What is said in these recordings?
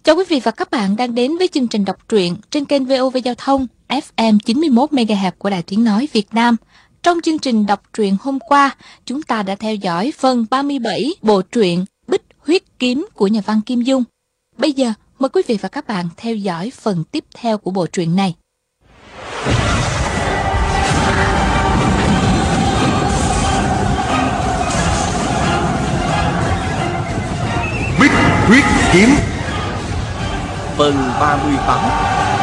Chào quý vị và các bạn đang đến với chương trình đọc truyện trên kênh VOV Giao thông FM 91 MHz của Đài Tiếng nói Việt Nam. Trong chương trình đọc truyện hôm qua, chúng ta đã theo dõi phần 37 bộ truyện Bích Huyết Kiếm của nhà văn Kim Dung. Bây giờ, mời quý vị và các bạn theo dõi phần tiếp theo của bộ truyện này. Bích Huyết Kiếm phần 38.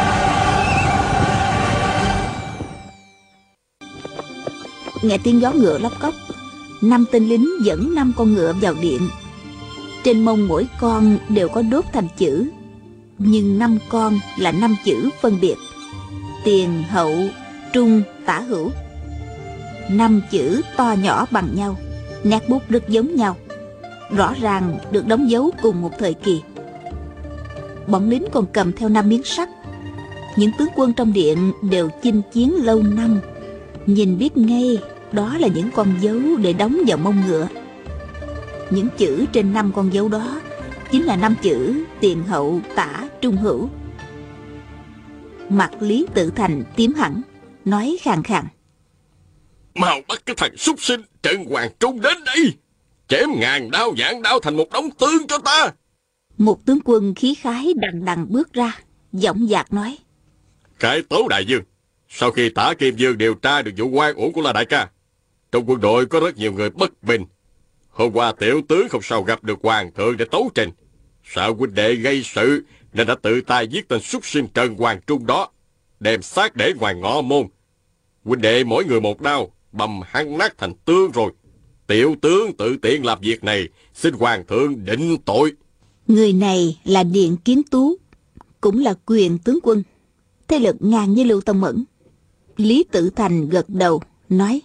Nghe tiếng gió ngựa lóc cóc, 5 tên lính dẫn 5 con ngựa vào điện. Trên mông mỗi con đều có đốt thành chữ, nhưng 5 con là 5 chữ phân biệt: tiền, hậu, trung, tả, hữu. 5 chữ to nhỏ bằng nhau, nét bút rất giống nhau, rõ ràng được đóng dấu cùng một thời kỳ. Bọn lính còn cầm theo 5 miếng sắt. Những tướng quân trong điện đều chinh chiến lâu năm, nhìn biết ngay đó là những con dấu để đóng vào mông ngựa. Những chữ trên 5 con dấu đó chính là 5 chữ tiền, hậu, tả, trung, hữu. Mặt Lý Tự Thành tím hẳn, nói khàn khàn: Mau bắt cái thằng súc sinh Trần Hoàng Trung đến đây, chém ngàn đao vạn đao thành một đống tương cho ta. Một tướng quân khí khái đằng đằng bước ra, giọng dạc nói: Cái Tố đại vương, sau khi Tả Kim Dương điều tra được vụ oan uổng của La đại ca, trong quân đội có rất nhiều người bất bình. Hôm qua tiểu tướng không sao gặp được hoàng thượng để tấu trình, sợ huynh đệ gây sự nên đã tự tay giết tên súc sinh Trần Hoàng Trung đó, đem xác để ngoài ngõ môn. Huynh đệ mỗi người một đao, bầm hắn nát thành tương rồi. Tiểu tướng tự tiện làm việc này, xin hoàng thượng định tội. Người này là Điện Kiến Tú, cũng là quyền tướng quân, thế lực ngang với Lưu Tông Mẫn. Lý Tự Thành gật đầu nói: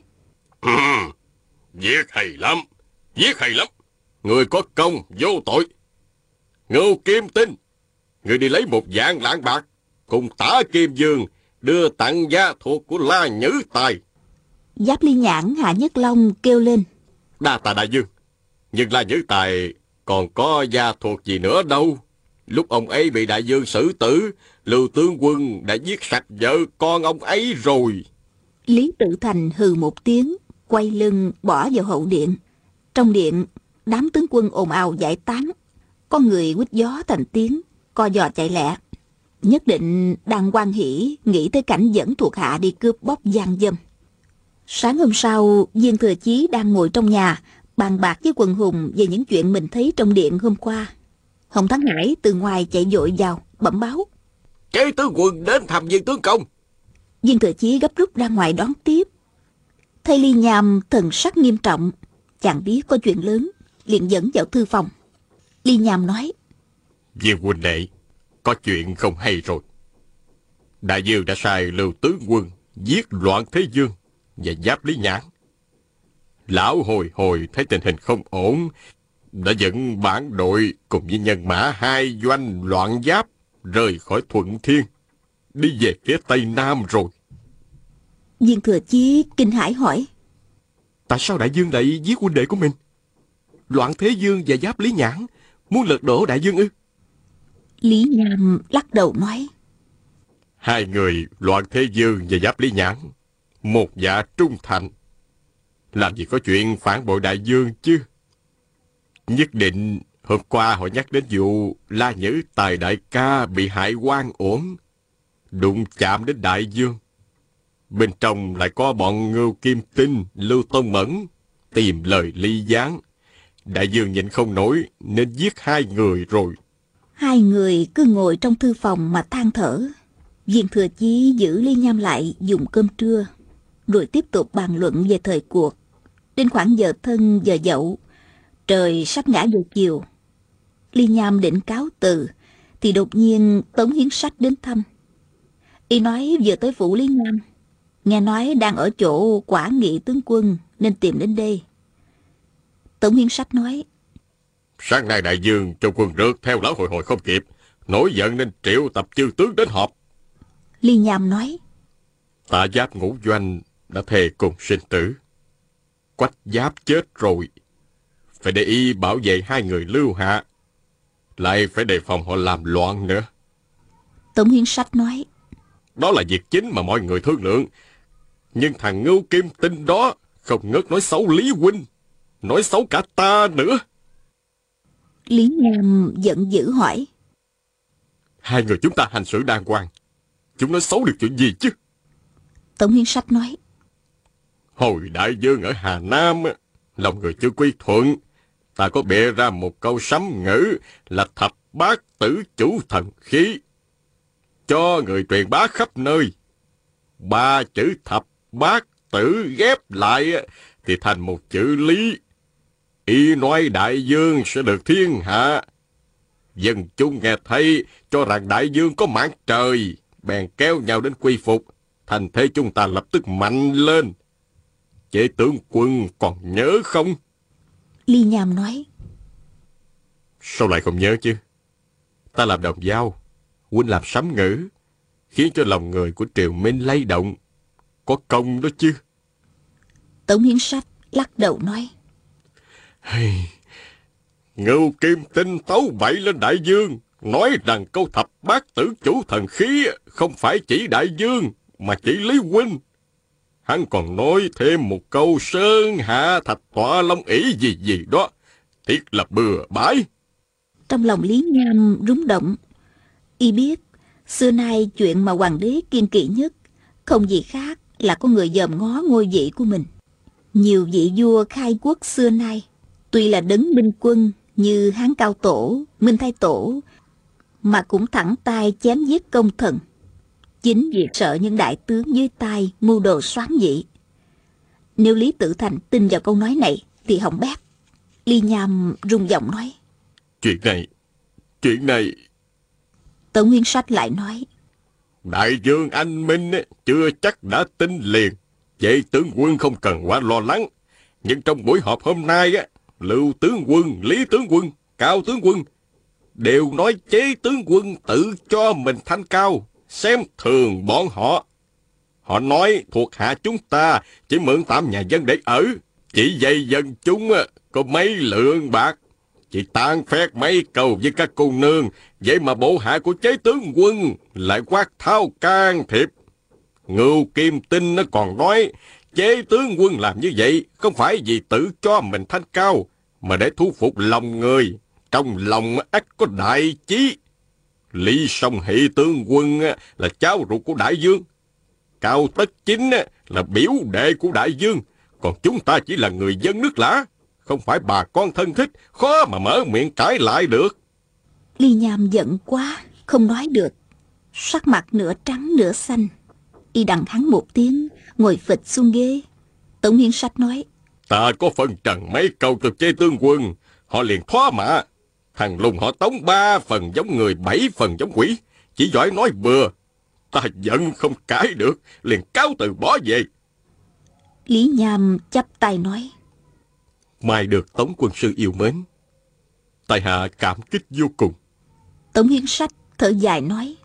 Giết hay lắm, giết hay lắm. Người có công vô tội. Ngưu Kim Tinh, người đi lấy 1 vạn lạng bạc cùng Tả Kim Dương đưa tặng gia thuộc của La Nhữ Tài. Giáp Ly Nhãn Hạ Nhất Long kêu lên: Đa tạ đại vương, nhưng La Nhữ Tài còn có gia thuộc gì nữa đâu. Lúc ông ấy bị đại vương xử tử, Lưu tướng quân đã giết sạch vợ con ông ấy rồi. Lý Tự Thành hừ một tiếng, quay lưng bỏ vào hậu điện. Trong điện, đám tướng quân ồn ào giải tán. Có người huýt gió thành tiếng, co giò chạy lẹ. Nhất định đang hoan hỉ nghĩ tới cảnh dẫn thuộc hạ đi cướp bóc gian dâm. Sáng hôm sau, Viên Thừa Chí đang ngồi trong nhà bàn bạc với quần hùng về những chuyện mình thấy trong điện hôm qua. Hồng Thắng Hải từ ngoài chạy vội vào bẩm báo: Kế tướng quân đến thăm Viên tướng công. Viên Thừa Chí gấp rút ra ngoài đón tiếp. Thấy Ly Nham thần sắc nghiêm trọng, chàng biết có chuyện lớn, liền dẫn vào thư phòng. Ly Nham nói: Viên huynh đệ, có chuyện không hay rồi. Đại vương đã sai Lưu tướng quân giết Loạn Thế Dương và Giáp Lý Nhãn. Lão hồi hồi thấy tình hình không ổn, đã dẫn bản đội cùng với nhân mã 2 doanh Loạn Giáp rời khỏi Thuận Thiên, đi về phía Tây Nam rồi. Viên Thừa Chí kinh hãi hỏi: Tại sao đại vương lại giết huynh đệ của mình? Loạn Thế Dương và Giáp Lý Nhãn muốn lật đổ đại vương ư? Lý Nham lắc đầu nói: 2 người Loạn Thế Dương và Giáp Lý Nhãn, một dạ trung thành, làm gì có chuyện phản bội đại vương chứ. Nhất định hôm qua họ nhắc đến vụ La Nhữ Tài đại ca bị hại oan uổng, đụng chạm đến đại vương. Bên trong lại có bọn Ngưu Kim Tinh, Lưu Tông Mẫn tìm lời ly gián. Đại vương nhịn không nổi nên giết 2 người rồi. 2 người cứ ngồi trong thư phòng mà than thở. Viên Thừa Chí giữ Ly Nham lại dùng cơm trưa, rồi tiếp tục bàn luận về thời cuộc. Đến khoảng giờ thân giờ dậu, trời sắp ngã về chiều. Ly Nham định cáo từ thì đột nhiên Tống Hiến Sách đến thăm. Y nói vừa tới phủ Lý Nham, nghe nói đang ở chỗ Quả Nghị tướng quân nên tìm đến đây. Tống Hiến Sách nói: Sáng nay đại vương trong quân rượt theo lão hồi hồi không kịp, nổi giận nên triệu tập chư tướng đến họp. Ly Nham nói: Tạ Giáp Ngũ Doanh đã thề cùng sinh tử. Quách Giáp chết rồi, phải để y bảo vệ 2 người Lưu Hạ. lại phải đề phòng họ làm loạn nữa. Tống Hiến Sách nói. Đó là việc chính mà mọi người thương lượng. Nhưng thằng Ngưu Kim Tinh đó không ngớt nói xấu Lý huynh, nói xấu cả ta nữa. Lý Nham giận dữ hỏi. Hai người chúng ta hành xử đàng hoàng, chúng nói xấu được chuyện gì chứ? Tống Hiến Sách nói. Hồi đại vương ở Hà Nam, lòng người chưa quy thuận, ta có bịa ra một câu sấm ngữ là thập bát tử chủ thần khí, cho người truyền bá khắp nơi. 3 chữ thập bát tử ghép lại thì thành một chữ lý. Y nói đại vương sẽ được thiên hạ. Dân chúng nghe thấy cho rằng đại vương có mạng trời, bèn kéo nhau đến quy phục. Thành thế chúng ta lập tức mạnh lên. Chế tướng quân còn nhớ không? Lý Nham nói. Sao lại không nhớ chứ? Ta làm đồng dao, huynh làm sấm ngữ, khiến cho lòng người của triều Minh lay động. Có công đó chứ. Tống Hiến Sách lắc đầu nói. Hey, Ngưu Kim Tinh tấu bậy lên đại vương, nói rằng câu thập bát tử chủ thần khí không phải chỉ đại vương, mà chỉ Lý huynh. Hắn còn nói thêm một câu sơn hạ thạch tọa long ỷ gì gì đó, thiệt là bừa bãi. Trong lòng Lý Nham rúng động. Y biết xưa nay chuyện mà hoàng đế kiêng kỵ nhất không gì khác là có người dòm ngó ngôi vị của mình. Nhiều vị vua khai quốc xưa nay tuy là đấng minh quân như Hán Cao Tổ, Minh Thái Tổ, mà cũng thẳng tay chém giết công thần, chính vì sợ những đại tướng dưới tay mưu đồ soán vị. Nếu Lý Tự Thành tin vào câu nói này thì hỏng bét. Lý Nham rung giọng nói. Chuyện này... Tống Nguyên Sách lại nói. Đại vương anh minh chưa chắc đã tin liền. Vệ tướng quân không cần quá lo lắng. Nhưng trong buổi họp hôm nay, Lưu tướng quân, Lý tướng quân, Cao tướng quân đều nói Chế tướng quân tự cho mình thanh cao, xem thường bọn họ. Họ nói thuộc hạ chúng ta chỉ mượn tạm nhà dân để ở, chỉ dạy dân chúng có mấy lượng bạc, chỉ tàn phét mấy câu với các cô nương, vậy mà bộ hạ của Chế tướng quân lại quát tháo can thiệp. Ngưu Kim Tinh nó còn nói Chế tướng quân làm như vậy không phải vì tự cho mình thanh cao, mà để thu phục lòng người, trong lòng ắt có đại chí. Lý Song Hỷ tướng quân là cháu ruột của đại vương, Cao Tất Chính là biểu đệ của đại vương, còn chúng ta chỉ là người dân nước lã, không phải bà con thân thích, khó mà mở miệng cãi lại được. Lý Nham giận quá, không nói được, sắc mặt nửa trắng nửa xanh. Y đằng hắn một tiếng, ngồi phịch xuống ghế. Tống Hiến Sách nói. Ta có phân trần mấy câu từ Chế tướng quân, họ liền thoá mạ. Thằng Lùng họ Tống 3 phần giống người, 7 phần giống quỷ, chỉ giỏi nói bừa. Ta giận không cãi được, liền cáo từ bỏ về. Lý Nham chắp tay nói. Mai được Tống quân sư yêu mến, tại hạ cảm kích vô cùng. Tống Hiến Sách thở dài nói.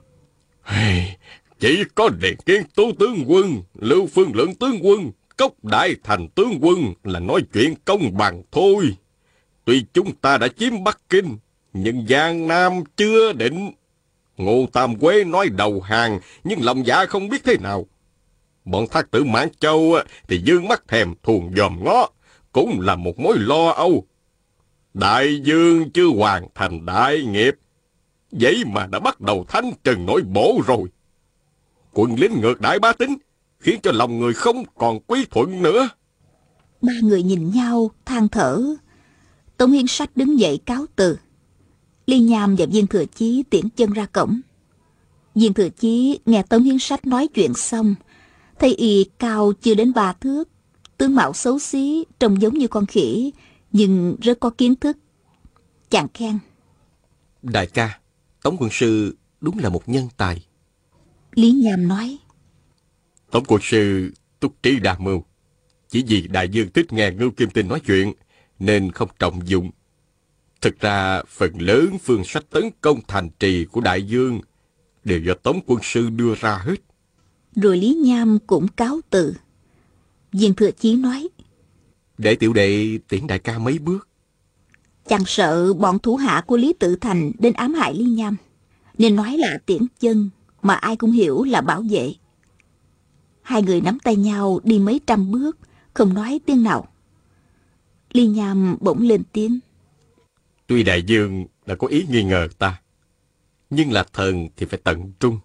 Chỉ có Điền Kiến Tú tướng quân, Lưu Phương Lượng tướng quân, Cốc Đại Thành tướng quân là nói chuyện công bằng thôi. Tuy chúng ta đã chiếm Bắc Kinh, nhưng Giang Nam chưa định. Ngô Tam Quế nói đầu hàng, nhưng lòng dạ không biết thế nào. Bọn thác tử Mãn Châu thì dương mắt thèm thuồng dòm ngó, cũng là một mối lo âu. Đại vương chưa hoàn thành đại nghiệp, vậy mà đã bắt đầu thanh trừng nội bộ rồi. Quân lính ngược đãi bá tính, khiến cho lòng người không còn quý thuận nữa. Ba người nhìn nhau than thở. Tống Hiến Sách đứng dậy cáo từ. Lý Nham và Viên Thừa Chí tiễn chân ra cổng. Viên Thừa Chí nghe Tống Hiến Sách nói chuyện xong, thấy y cao chưa đến 3 thước, tướng mạo xấu xí, trông giống như con khỉ, nhưng rất có kiến thức. Chàng khen. Đại ca, Tống quân sư đúng là một nhân tài. Lý Nham nói. Tống quân sư túc trí đa mưu, chỉ vì đại vương thích nghe Ngưu Kim Tinh nói chuyện nên không trọng dụng. Thực ra phần lớn phương sách tấn công thành trì của đại vương đều do Tống quân sư đưa ra hết. Rồi Lý Nham cũng cáo từ. Viên Thừa Chí nói. Để tiểu đệ tiễn đại ca mấy bước. Chàng sợ bọn thủ hạ của Lý Tự Thành đến ám hại Lý Nham, nên nói là tiễn chân mà ai cũng hiểu là bảo vệ. Hai người nắm tay nhau đi mấy trăm bước, không nói tiếng nào. Lý Nham bỗng lên tiếng. Tuy đại vương đã có ý nghi ngờ ta, nhưng là thần thì phải tận trung.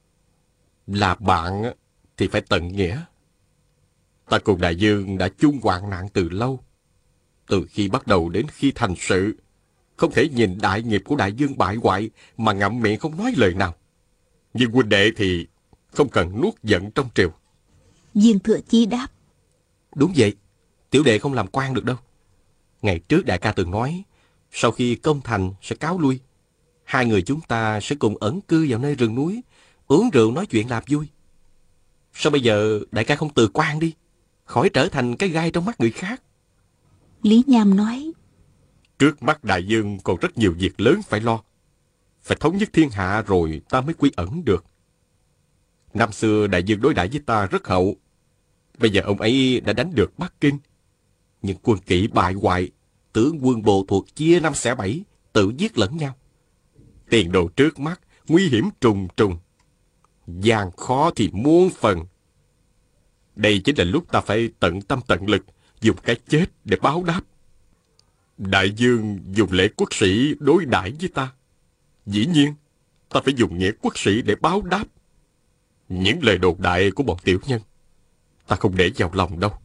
Là bạn thì phải tận nghĩa. Ta cùng đại vương đã chung hoạn nạn từ lâu. Từ khi bắt đầu đến khi thành sự, không thể nhìn đại nghiệp của đại vương bại hoại mà ngậm miệng không nói lời nào. Nhưng huynh đệ thì không cần nuốt giận trong triều. Viên Thừa Chí đáp. Đúng vậy, tiểu đệ không làm quan được đâu. Ngày trước đại ca từng nói, sau khi công thành sẽ cáo lui. Hai người chúng ta sẽ cùng ẩn cư vào nơi rừng núi, uống rượu nói chuyện làm vui. Sao bây giờ đại ca không từ quan đi, khỏi trở thành cái gai trong mắt người khác? Lý Nham nói. Trước mắt đại vương còn rất nhiều việc lớn phải lo. Phải thống nhất thiên hạ rồi ta mới quy ẩn được. Năm xưa đại vương đối đãi với ta rất hậu. Bây giờ ông ấy đã đánh được Bắc Kinh. Nhưng quân kỵ bại hoại, tướng quân bộ thuộc chia năm xẻ bảy, tự giết lẫn nhau. Tiền đồ trước mắt, nguy hiểm trùng trùng. Gian khó thì muôn phần. Đây chính là lúc ta phải tận tâm tận lực, dùng cái chết để báo đáp. Đại vương dùng lễ quốc sĩ đối đãi với ta. Dĩ nhiên, ta phải dùng nghĩa quốc sĩ để báo đáp. Những lời đồn đại của bọn tiểu nhân, ta không để vào lòng đâu.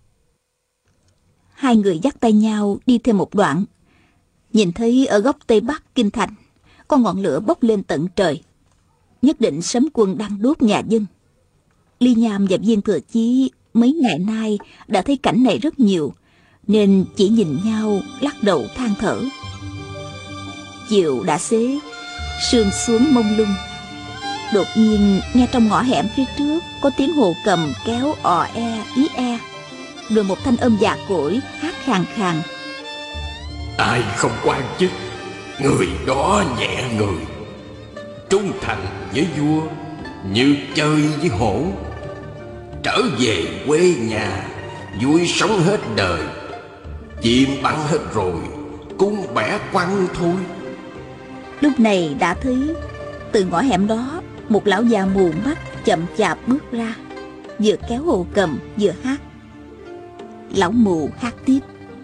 Hai người dắt tay nhau đi thêm một đoạn. Nhìn thấy ở góc tây bắc kinh thành, có ngọn lửa bốc lên tận trời. Nhất định Sấm Quân đang đốt nhà dân. Lý Nham và Viên Thừa Chí mấy ngày nay đã thấy cảnh này rất nhiều, nên chỉ nhìn nhau lắc đầu than thở. Chiều đã xế, sương xuống mông lung. Đột nhiên nghe trong ngõ hẻm phía trước có tiếng hồ cầm kéo ò e ý e, rồi một thanh âm già cỗi hát khàn khàn. Ai không quan chức, người đó nhẹ người. Trung thành với vua như chơi với hổ. Trở về quê nhà, vui sống hết đời. Chim bắn hết rồi, cung bẻ quăng thôi. Lúc này đã thấy từ ngõ hẻm đó một lão già mù mắt chậm chạp bước ra, vừa kéo hồ cầm vừa hát. Lão mù hát tiếp.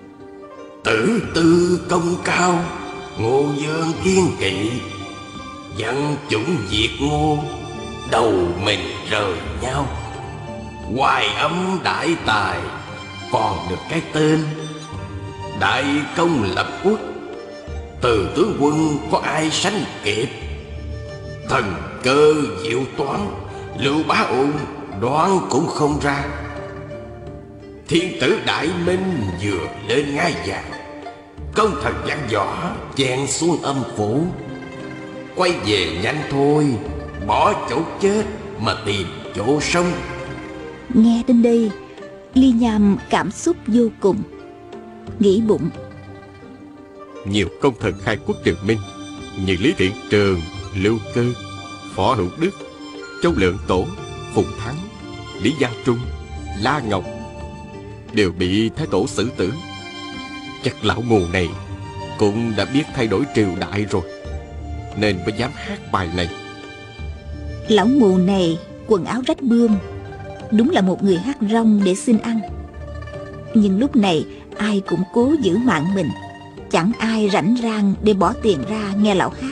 Tử tư công cao, Ngô Dương kiên kỵ. Dân chủng diệt Ngô, đầu mình rời nhau. Hoài âm đại tài, còn được cái tên đại công lập quốc. Từ tướng quân có ai sánh kịp. Thần cơ diệu toán, Lưu Bá Ôn đoán cũng không ra. Thiên tử Đại Minh vừa lên ngai vàng, công thần dặn dò chen xuống âm phủ. Quay về nhanh thôi, bỏ chỗ chết mà tìm chỗ sống. Nghe đến đây, Lý Nham cảm xúc vô cùng, nghĩ bụng. Nhiều công thần khai quốc triều Minh như Lý Thiện Trường, Lưu Cơ, Phó Hữu Đức, Châu Lượng Tổ, Phùng Thắng, Lý Giang Trung, La Ngọc đều bị Thái Tổ xử tử. Chắc lão mù này cũng đã biết thay đổi triều đại rồi, nên mới dám hát bài này. Lão mù này quần áo rách bươm, đúng là một người hát rong để xin ăn. Nhưng lúc này ai cũng cố giữ mạng mình, chẳng ai rảnh rang để bỏ tiền ra nghe lão hát.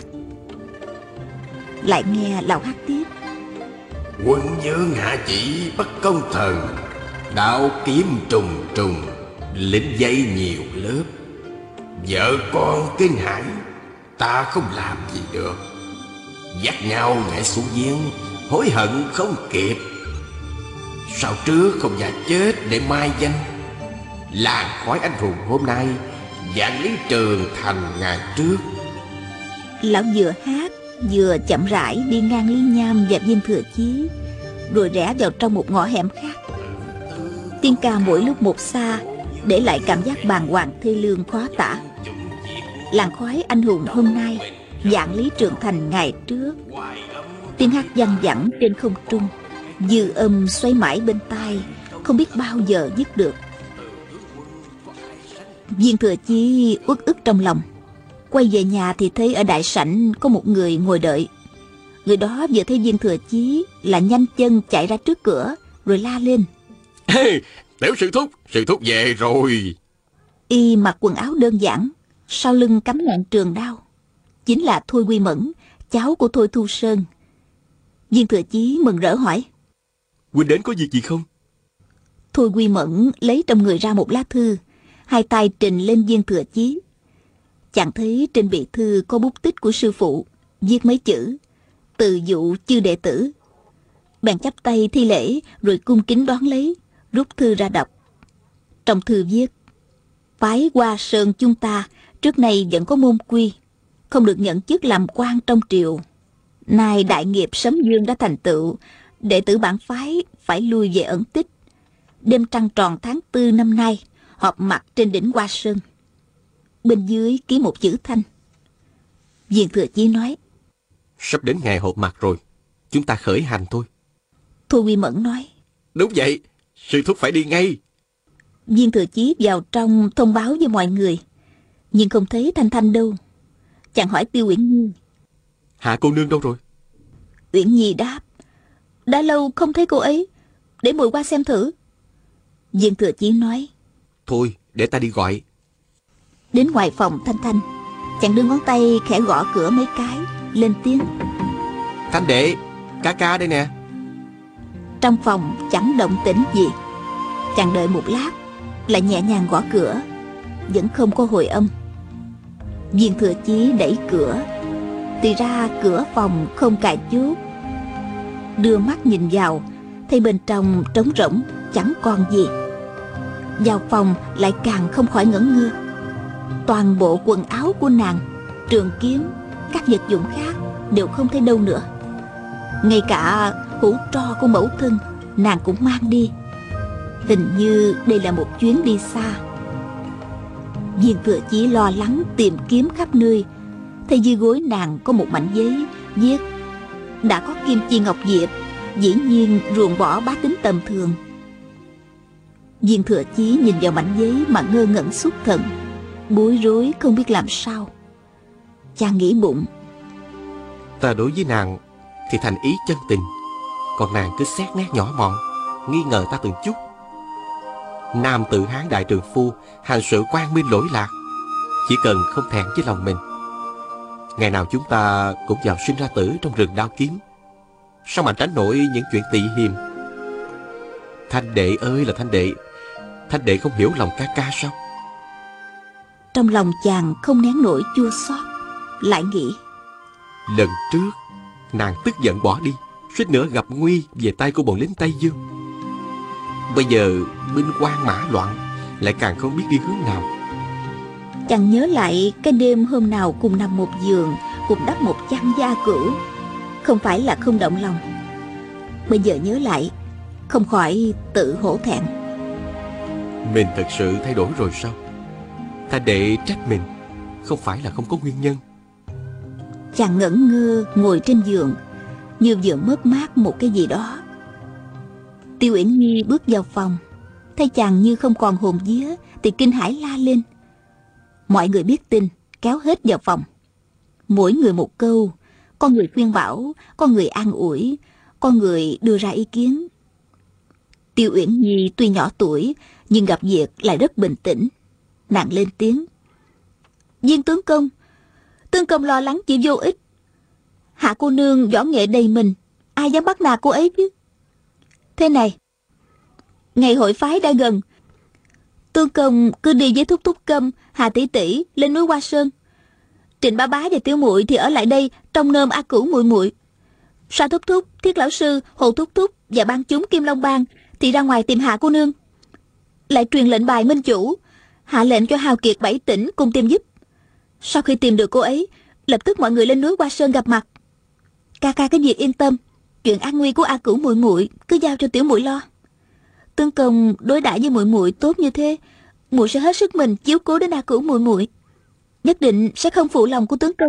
Lại nghe lão hát tiếp. Quân vương hạ chỉ bắt công thần, đạo kiếm trùng trùng, lính dây nhiều lớp. Vợ con kinh hãi, ta không làm gì được. Dắt nhau nhảy xuống giếng, hối hận không kịp. Sao trước không già chết để mai danh. Làng khói anh hùng hôm nay, vạn lý trường thành ngày trước. Lão vừa hát vừa chậm rãi đi ngang Lý Nham và Viên Thừa Chí, rồi rẽ vào trong một ngõ hẻm khác. Tiếng ca mỗi lúc một xa, để lại cảm giác bàng hoàng thê lương khó tả. Làng khói anh hùng hôm nay, vạn lý trường thành ngày trước. Tiếng hát văng vẳng trên không trung, dư âm xoay mãi bên tai, không biết bao giờ dứt được. Viên Thừa Chí uất ức trong lòng, Quay về nhà thì thấy ở đại sảnh có một người ngồi đợi. Người đó vừa thấy Viên Thừa Chí là nhanh chân chạy ra trước cửa, rồi la lên: Ê, tiểu sư thúc về rồi. Y mặc quần áo đơn giản, sau lưng cắm ngọn trường đao. Chính là Thôi Quy Mẫn, cháu của Thôi Thu Sơn. Viên Thừa Chí mừng rỡ hỏi: Huynh đến có việc gì không? Thôi Quy Mẫn lấy trong người ra một lá thư, hai tay trình lên Viên Thừa Chí. Chàng thấy trên bì thư có bút tích của sư phụ, viết mấy chữ: từ dụ chư đệ tử. Bèn chắp tay thi lễ, rồi cung kính đón lấy, rút thư ra đọc. Trong thư viết: phái Hoa Sơn chúng ta trước nay vẫn có môn quy, không được nhận chức làm quan trong triều. Nay đại nghiệp Sấm Dương đã thành tựu, đệ tử bản phái phải lui về ẩn tích. Đêm trăng tròn tháng 4 năm nay, họp mặt trên đỉnh Hoa Sơn. Bên dưới ký một chữ Thanh. Viên Thừa Chí nói: Sắp đến ngày họp mặt rồi, chúng ta khởi hành thôi. Thôi Quy Mẫn nói: Đúng vậy, sư thúc phải đi ngay. Viên Thừa Chí vào trong thông báo với mọi người, nhưng không thấy Thanh Thanh đâu. Chàng hỏi Tiêu Uyển Nhi: Hạ cô nương đâu rồi? Uyển Nhi đáp: đã lâu không thấy cô ấy, để muội qua xem thử. Viên Thừa Chí nói: Thôi, để ta đi gọi. Đến ngoài phòng Thanh Thanh, chàng đưa ngón tay khẽ gõ cửa mấy cái, lên tiếng: Thanh đệ, ca đây nè. Trong phòng chẳng động tĩnh gì. Chàng đợi một lát, lại nhẹ nhàng gõ cửa, vẫn không có hồi âm. Viên Thừa Chí đẩy cửa, thì ra cửa phòng không cài chốt. Đưa mắt nhìn vào, thấy bên trong trống rỗng, chẳng còn gì. Vào phòng lại càng không khỏi ngẩn ngơ. Toàn bộ quần áo của nàng, trường kiếm, các vật dụng khác đều không thấy đâu nữa. Ngay cả hũ tro của mẫu thân nàng cũng mang đi. Hình như đây là một chuyến đi xa. Viên Thừa Chí lo lắng tìm kiếm khắp nơi, thấy dưới gối nàng có một mảnh giấy viết: đã có kim chi ngọc diệp, dĩ nhiên ruồng bỏ bá tính tầm thường. Viên Thừa Chí nhìn vào mảnh giấy mà ngơ ngẩn xuất thần, bối rối không biết làm sao. Chàng nghĩ bụng: Ta đối với nàng thì thành ý chân tình, còn nàng cứ xét nét nhỏ mọn, nghi ngờ ta từng chút. Nam tự Hán đại trượng phu, hành sự quang minh lỗi lạc, chỉ cần không thẹn với lòng mình. Ngày nào chúng ta cũng vào sinh ra tử trong rừng đao kiếm, sao mà tránh nổi những chuyện tị hiềm. Thanh đệ ơi là Thanh đệ, Thanh đệ không hiểu lòng ca sao? Trong lòng chàng không nén nổi chua xót, lại nghĩ: lần trước nàng tức giận bỏ đi, suýt nữa gặp nguy về tay của bọn lính Tây Dương. Bây giờ binh hoang mã loạn, lại càng không biết đi hướng nào. Chàng nhớ lại cái đêm hôm nào cùng nằm một giường, cùng đắp một chăn da cửu, không phải là không động lòng. Bây giờ nhớ lại, không khỏi tự hổ thẹn. Mình thật sự thay đổi rồi sao? Thanh đệ trách mình, không phải là không có nguyên nhân. Chàng ngẩn ngơ ngồi trên giường, như vừa mất mát một cái gì đó. Tiêu Uyển Nhi bước vào phòng, thấy chàng như không còn hồn vía thì kinh hãi la lên. Mọi người biết tin, kéo hết vào phòng. Mỗi người một câu, có người khuyên bảo, có người an ủi, có người đưa ra ý kiến. Tiêu Uyển Nhi tuy nhỏ tuổi, nhưng gặp việc lại rất bình tĩnh. Nàng lên tiếng: Viên tướng công lo lắng chỉ vô ích. Hạ cô nương võ nghệ đầy mình, ai dám bắt nạt cô ấy chứ? Thế này, ngày hội phái đã gần, tướng công cứ đi với thúc thúc Câm, Hà tỷ tỷ lên núi Hoa Sơn. Trịnh bá bá và tiểu muội thì ở lại đây trông nom A Cửu muội muội. Sa thúc thúc, Thiết lão sư, Hồ thúc thúc và ban chúng Kim Long bang thì ra ngoài tìm Hạ cô nương. Lại truyền lệnh bài minh chủ, hạ lệnh cho hào kiệt 7 tỉnh cùng tìm giúp. Sau khi tìm được cô ấy, lập tức mọi người lên núi Hoa Sơn gặp mặt. Ca cái việc yên tâm, chuyện an nguy của A Cửu muội muội cứ giao cho tiểu muội lo. Tướng công đối đãi với muội muội tốt như thế, muội sẽ hết sức mình chiếu cố đến A Cửu muội muội, nhất định sẽ không phụ lòng của tướng công.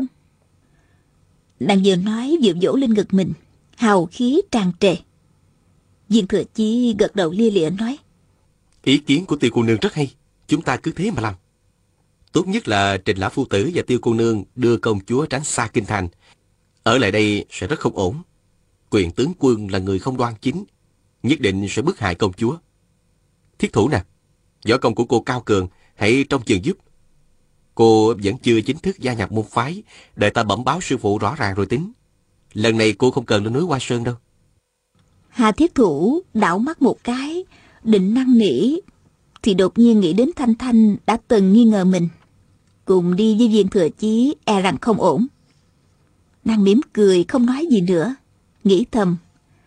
Nàng vừa nói vừa vỗ lên ngực mình, hào khí tràn trề. Viên Thừa Chí gật đầu lia lịa nói: Ý kiến của Tiêu cô nương rất hay, chúng ta cứ thế mà làm. Tốt nhất là Trình lão phu tử và Tiêu cô nương đưa công chúa tránh xa kinh thành. Ở lại đây sẽ rất không ổn. Quyền tướng quân là người không đoan chính, nhất định sẽ bức hại công chúa. Thiết thủ nè, võ công của cô cao cường, hãy trông chừng giúp. Cô vẫn chưa chính thức gia nhập môn phái, đợi ta bẩm báo sư phụ rõ ràng rồi tính. Lần này cô không cần lên núi Hoa Sơn đâu. Hà Thiết Thủ đảo mắt một cái, định năn nỉ, thì đột nhiên nghĩ đến Thanh Thanh đã từng nghi ngờ mình. Cùng đi với Viên Thừa Chí e rằng không ổn. Nàng mỉm cười không nói gì nữa, nghĩ thầm.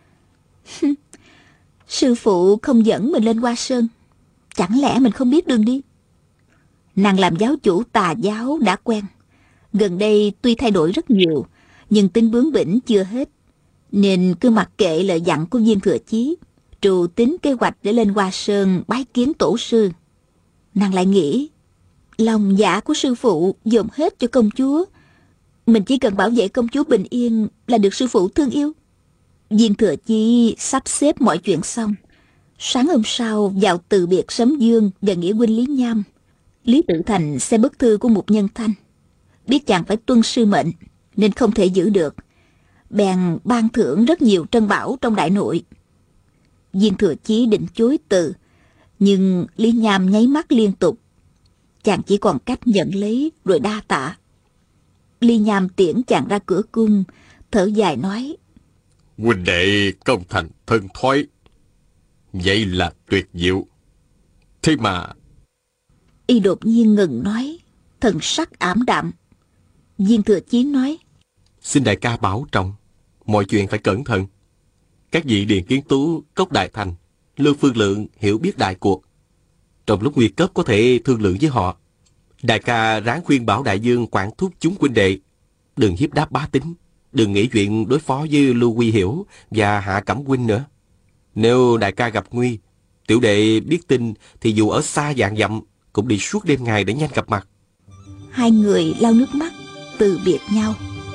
Sư phụ không dẫn mình lên Hoa Sơn, chẳng lẽ mình không biết đường đi? Nàng làm giáo chủ tà giáo đã quen, gần đây tuy thay đổi rất nhiều, nhưng tính bướng bỉnh chưa hết, nên cứ mặc kệ lời dặn của Viên Thừa Chí, trù tính kế hoạch để lên Hoa Sơn bái kiến tổ sư. Nàng lại nghĩ, lòng dạ của sư phụ dồn hết cho công chúa, mình chỉ cần bảo vệ công chúa bình yên là được sư phụ thương yêu. Viên Thừa Chí sắp xếp mọi chuyện xong, sáng hôm sau vào từ biệt Sấm Dương và nghĩa huynh Lý Nham. Lý Tự Thành xem bức thư của Mục Nhân Thanh, biết chàng phải tuân sư mệnh nên không thể giữ được, bèn ban thưởng rất nhiều trân bảo trong đại nội. Viên Thừa Chí định chối từ, nhưng Lý Nham nháy mắt liên tục, chàng chỉ còn cách nhận lấy rồi đa tạ. Lý Nham tiễn chàng ra cửa cung, thở dài nói: huynh đệ công thành thân thoái, vậy là tuyệt diệu. Thế mà... Y đột nhiên ngừng nói, thần sắc ảm đạm. Viên Thừa Chí nói: Xin đại ca bảo trọng, mọi chuyện phải cẩn thận. Các vị Điền Kiến Tú, Cốc Đại Thành, Lưu Phương Lượng hiểu biết đại cuộc. Trong lúc nguy cấp có thể thương lượng với họ. Đại ca ráng khuyên bảo đại dương quản thúc chúng huynh đệ, đừng hiếp đáp bá tính, đừng nghĩ chuyện đối phó với Lưu Quy Hiểu và Hạ Cẩm huynh nữa. Nếu đại ca gặp nguy, tiểu đệ biết tin thì dù ở xa vạn dặm cũng đi suốt đêm ngày để nhanh gặp mặt. Hai người lau nước mắt từ biệt nhau.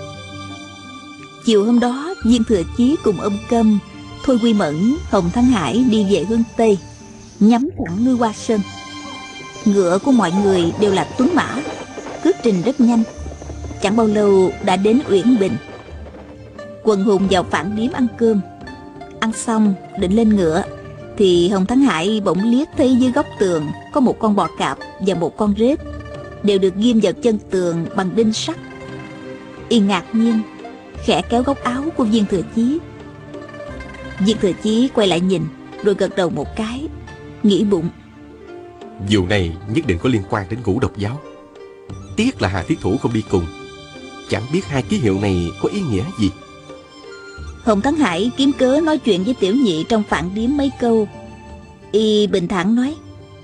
Chiều hôm đó, Viên Thừa Chí cùng ông Câm, Thôi Quy Mẫn, Hồng Thắng Hải đi về hướng Tây, nhắm thẳng núi Hoa Sơn. Ngựa của mọi người đều là tuấn mã, cước trình rất nhanh. Chẳng bao lâu đã đến Uyển Bình. Quần hùng vào phản điếm ăn cơm. Ăn xong định lên ngựa thì Hồng Thắng Hải bỗng liếc thấy dưới góc tường có một con bò cạp và một con rết, đều được ghim vào chân tường bằng đinh sắt. Y ngạc nhiên, khẽ kéo góc áo của Viên Thừa Chí. Viên Thừa Chí quay lại nhìn, rồi gật đầu một cái, nghĩ bụng: Vụ này nhất định có liên quan đến Ngũ Độc giáo. Tiếc là Hà Thiết Thủ không đi cùng, chẳng biết hai ký hiệu này có ý nghĩa gì. Hồng Thắng Hải kiếm cớ nói chuyện với tiểu nhị trong phản điếm mấy câu. Y bình thản nói: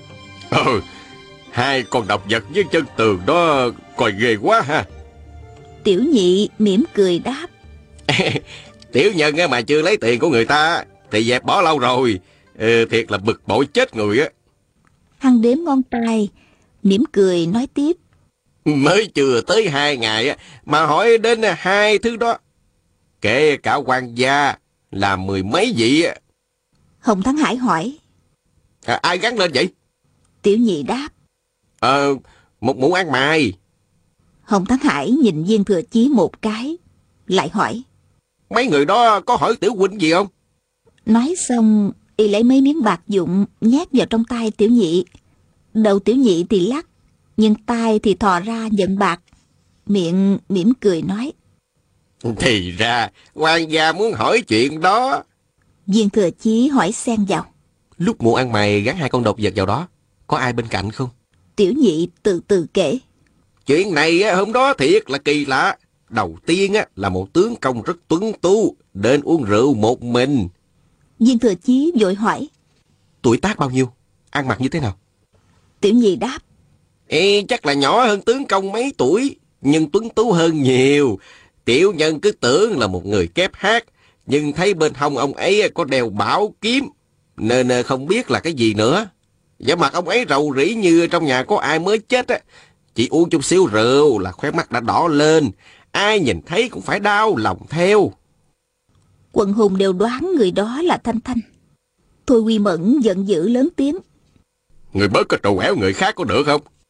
hai con độc vật với chân tường đó coi ghê quá ha. Tiểu nhị mỉm cười đáp: Tiểu nhân mà chưa lấy tiền của người ta thì dẹp bỏ lâu rồi. Thiệt là bực bội chết người á. Hằng đếm ngón tay, mỉm cười nói tiếp: Mới chưa tới 2 ngày mà hỏi đến hai thứ đó, kể cả quan gia là 10 mấy vị. Hồng Thắng Hải hỏi: Ai gắn lên vậy? Tiểu nhị đáp: Một mụ ăn mày. Hồng Thắng Hải nhìn Viên Thừa Chí một cái, lại hỏi: Mấy người đó có hỏi tiểu huynh gì không? Nói xong, y lấy mấy miếng bạc vụn nhét vào trong tay tiểu nhị. Đầu tiểu nhị thì lắc, nhưng tay thì thò ra nhận bạc, miệng mỉm cười nói: Thì ra quan gia muốn hỏi chuyện đó. Viên Thừa Chí hỏi xen vào: Lúc mụ ăn mày gắn hai con độc vật vào đó, có ai bên cạnh không? Tiểu nhị từ từ kể: Chuyện này hôm đó thiệt là kỳ lạ. Đầu tiên là một tướng công rất tuấn tú đến uống rượu một mình. Viên Thừa Chí vội hỏi: Tuổi tác bao nhiêu? Ăn mặc như thế nào? Tiểu nhị đáp: Chắc là nhỏ hơn tướng công mấy tuổi, nhưng tuấn tú hơn nhiều. Tiểu nhân cứ tưởng là một người kép hát, nhưng thấy bên hông ông ấy có đeo bảo kiếm, nên không biết là cái gì nữa. Vẻ mặt ông ấy rầu rĩ như trong nhà có ai mới chết á. Chỉ uống chút xíu rượu là khóe mắt đã đỏ lên, ai nhìn thấy cũng phải đau lòng theo. Quần hùng đều đoán người đó là Thanh Thanh. Thôi Quy Mẫn giận dữ lớn tiếng: Người bớt có trù ẻo người khác có được không?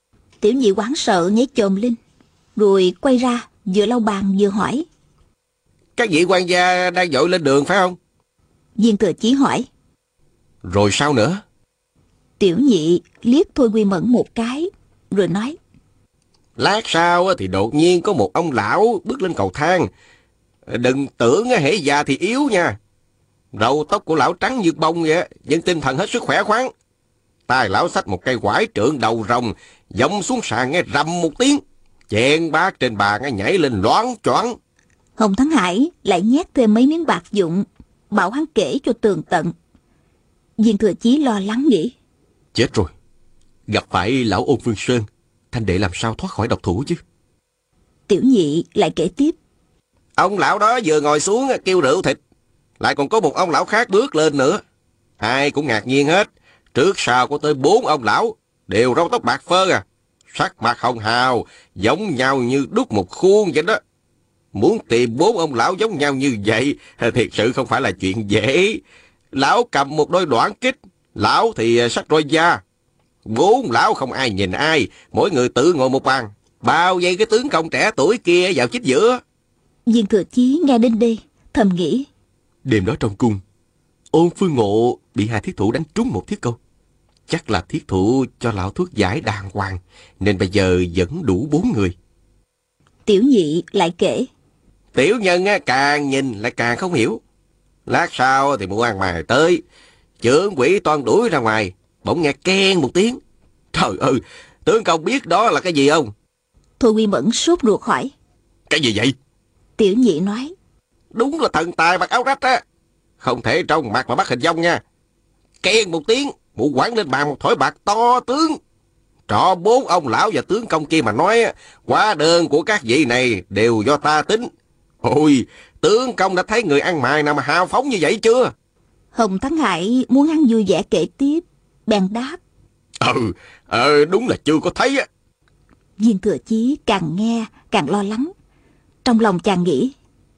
Tiểu nhị hoảng sợ nhảy chồm lên, rồi quay ra vừa lau bàn vừa hỏi. Các vị quan gia đang vội lên đường phải không? Viên Thừa Chí hỏi. Rồi sao nữa? Tiểu nhị liếc Thôi Quy Mẫn một cái, rồi nói. Lát sau thì đột nhiên có một ông lão bước lên cầu thang. Đừng tưởng hễ già thì yếu nha. Râu tóc của lão trắng như bông vậy, nhưng tinh thần hết sức khỏe khoắn. Tay lão xách một cây quải trượng đầu rồng, dông xuống sàn nghe rầm một tiếng. Chén bát trên bàn nhảy lên loáng choáng. Hồng Thắng Hải lại nhét thêm mấy miếng bạc vụn, bảo hắn kể cho tường tận. Viên Thừa Chí lo lắng nghĩ. Chết rồi, gặp phải lão Ôn Phương Sơn, Thanh đệ làm sao thoát khỏi độc thủ chứ? Tiểu nhị lại kể tiếp. Ông lão đó vừa ngồi xuống kêu rượu thịt, lại còn có một ông lão khác bước lên nữa. Ai cũng ngạc nhiên hết. Trước sau có tới 4 ông lão, đều râu tóc bạc phơ sắc mặt hồng hào, giống nhau như đúc một khuôn vậy đó. Muốn tìm 4 ông lão giống nhau như vậy, thiệt sự không phải là chuyện dễ. Lão cầm một đôi đoạn kích, lão thì xách roi da. 4 lão không ai nhìn ai, mỗi người tự ngồi một bàn, bao vây cái tướng công trẻ tuổi kia vào chính giữa. Viên Thừa Chí nghe đến đây, thầm nghĩ. Đêm đó trong cung, Ôn Phương Ngộ bị hai thiết thủ đánh trúng một thiết câu. Chắc là thiết thủ cho lão thuốc giải đàng hoàng, nên bây giờ vẫn đủ 4 người. Tiểu nhị lại kể. Tiểu nhân càng nhìn lại càng không hiểu. Lát sau thì Mụ Ăn Mày tới, trưởng quỹ toàn đuổi ra ngoài, bỗng nghe keng một tiếng. Trời ơi, tướng công biết đó là cái gì không? Thôi Quy Mẫn sốt ruột hỏi. Cái gì vậy? Tiểu nhị nói. Đúng là thần tài mặc áo rách á, không thể trong mặt mà bắt hình dong nha. Keng một tiếng, Mụ quẳng lên bàn một thỏi bạc to tướng. Trọ 4 ông lão và tướng công kia mà nói, hóa đơn của các vị này đều do ta tính. Ôi, tướng công đã thấy người ăn mày nào mà hào phóng như vậy chưa? Hồng Thắng Hải muốn hắn vui vẻ kể tiếp, bèn đáp. Đúng là chưa có thấy á. Viên Thừa Chí càng nghe càng lo lắng. Trong lòng chàng nghĩ.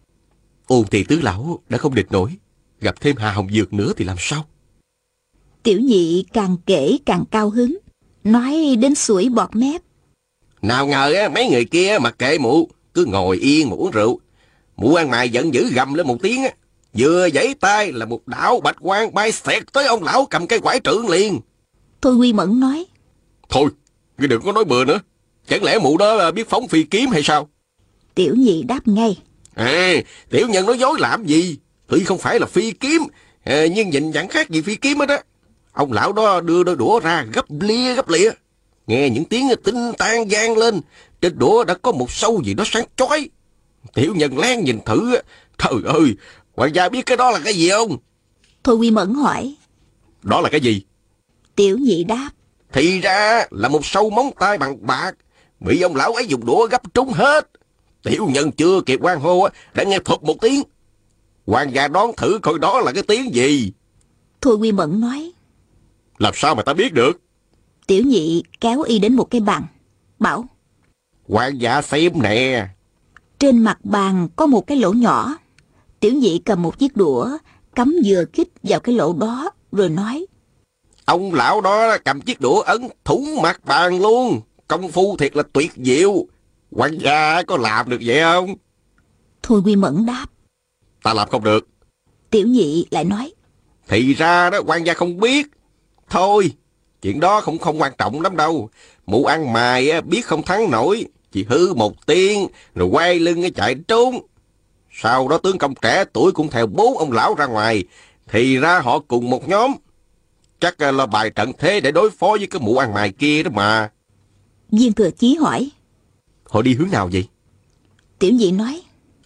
Ôn Thị tứ lão đã không địch nổi, gặp thêm Hà Hồng Dược nữa thì làm sao? Tiểu nhị càng kể càng cao hứng, nói đến sủi bọt mép. Nào ngờ mấy người kia mặc kệ mụ, cứ ngồi yên mà uống rượu. Mụ Ăn Mày giận dữ gầm lên một tiếng, vừa giãy tay là một đạo bạch quang bay xẹt tới ông lão cầm cây quải trượng liền. Thôi Quy Mẫn nói. Thôi, ngươi đừng có nói bừa nữa. Chẳng lẽ mụ đó biết phóng phi kiếm hay sao? Tiểu nhị đáp ngay. Tiểu nhân nói dối làm gì? Tuy không phải là phi kiếm, nhưng nhìn chẳng khác gì phi kiếm hết á. Ông lão đó đưa đôi đũa ra gấp lịa. Nghe những tiếng tinh tan vang lên, trên đũa đã có một sâu gì đó sáng chói. Tiểu nhân lén nhìn thử, trời ơi, hoàng gia biết cái đó là cái gì không? Thôi Quy Mẫn hỏi. Đó là cái gì? Tiểu nhị đáp. Thì ra là một sâu móng tay bằng bạc, bị ông lão ấy dùng đũa gấp trúng hết. Tiểu nhân chưa kịp hoan hô đã nghe thụt một tiếng. Hoàng gia đoán thử coi đó là cái tiếng gì? Thôi Quy Mẫn nói. Làm sao mà ta biết được? Tiểu nhị kéo y đến một cái bàn, bảo. Hoàng gia xem nè. Trên mặt bàn có một cái lỗ nhỏ. Tiểu nhị cầm một chiếc đũa, cắm vừa kích vào cái lỗ đó, rồi nói. Ông lão đó cầm chiếc đũa ấn thủng mặt bàn luôn. Công phu thiệt là tuyệt diệu. Hoàng gia có làm được vậy không? Thôi Quy Mẫn đáp. Ta làm không được. Tiểu nhị lại nói. Thì ra đó hoàng gia không biết. Thôi, chuyện đó không quan trọng lắm đâu. Mụ Ăn Mày biết không thắng nổi, chỉ hư một tiếng rồi quay lưng chạy trốn. Sau đó tướng công trẻ tuổi cũng theo 4 ông lão ra ngoài. Thì ra họ cùng một nhóm. Chắc là bài trận thế để đối phó với cái Mụ Ăn Mày kia đó mà. Viên Thừa Chí hỏi. Họ đi hướng nào vậy? Tiểu nhị nói.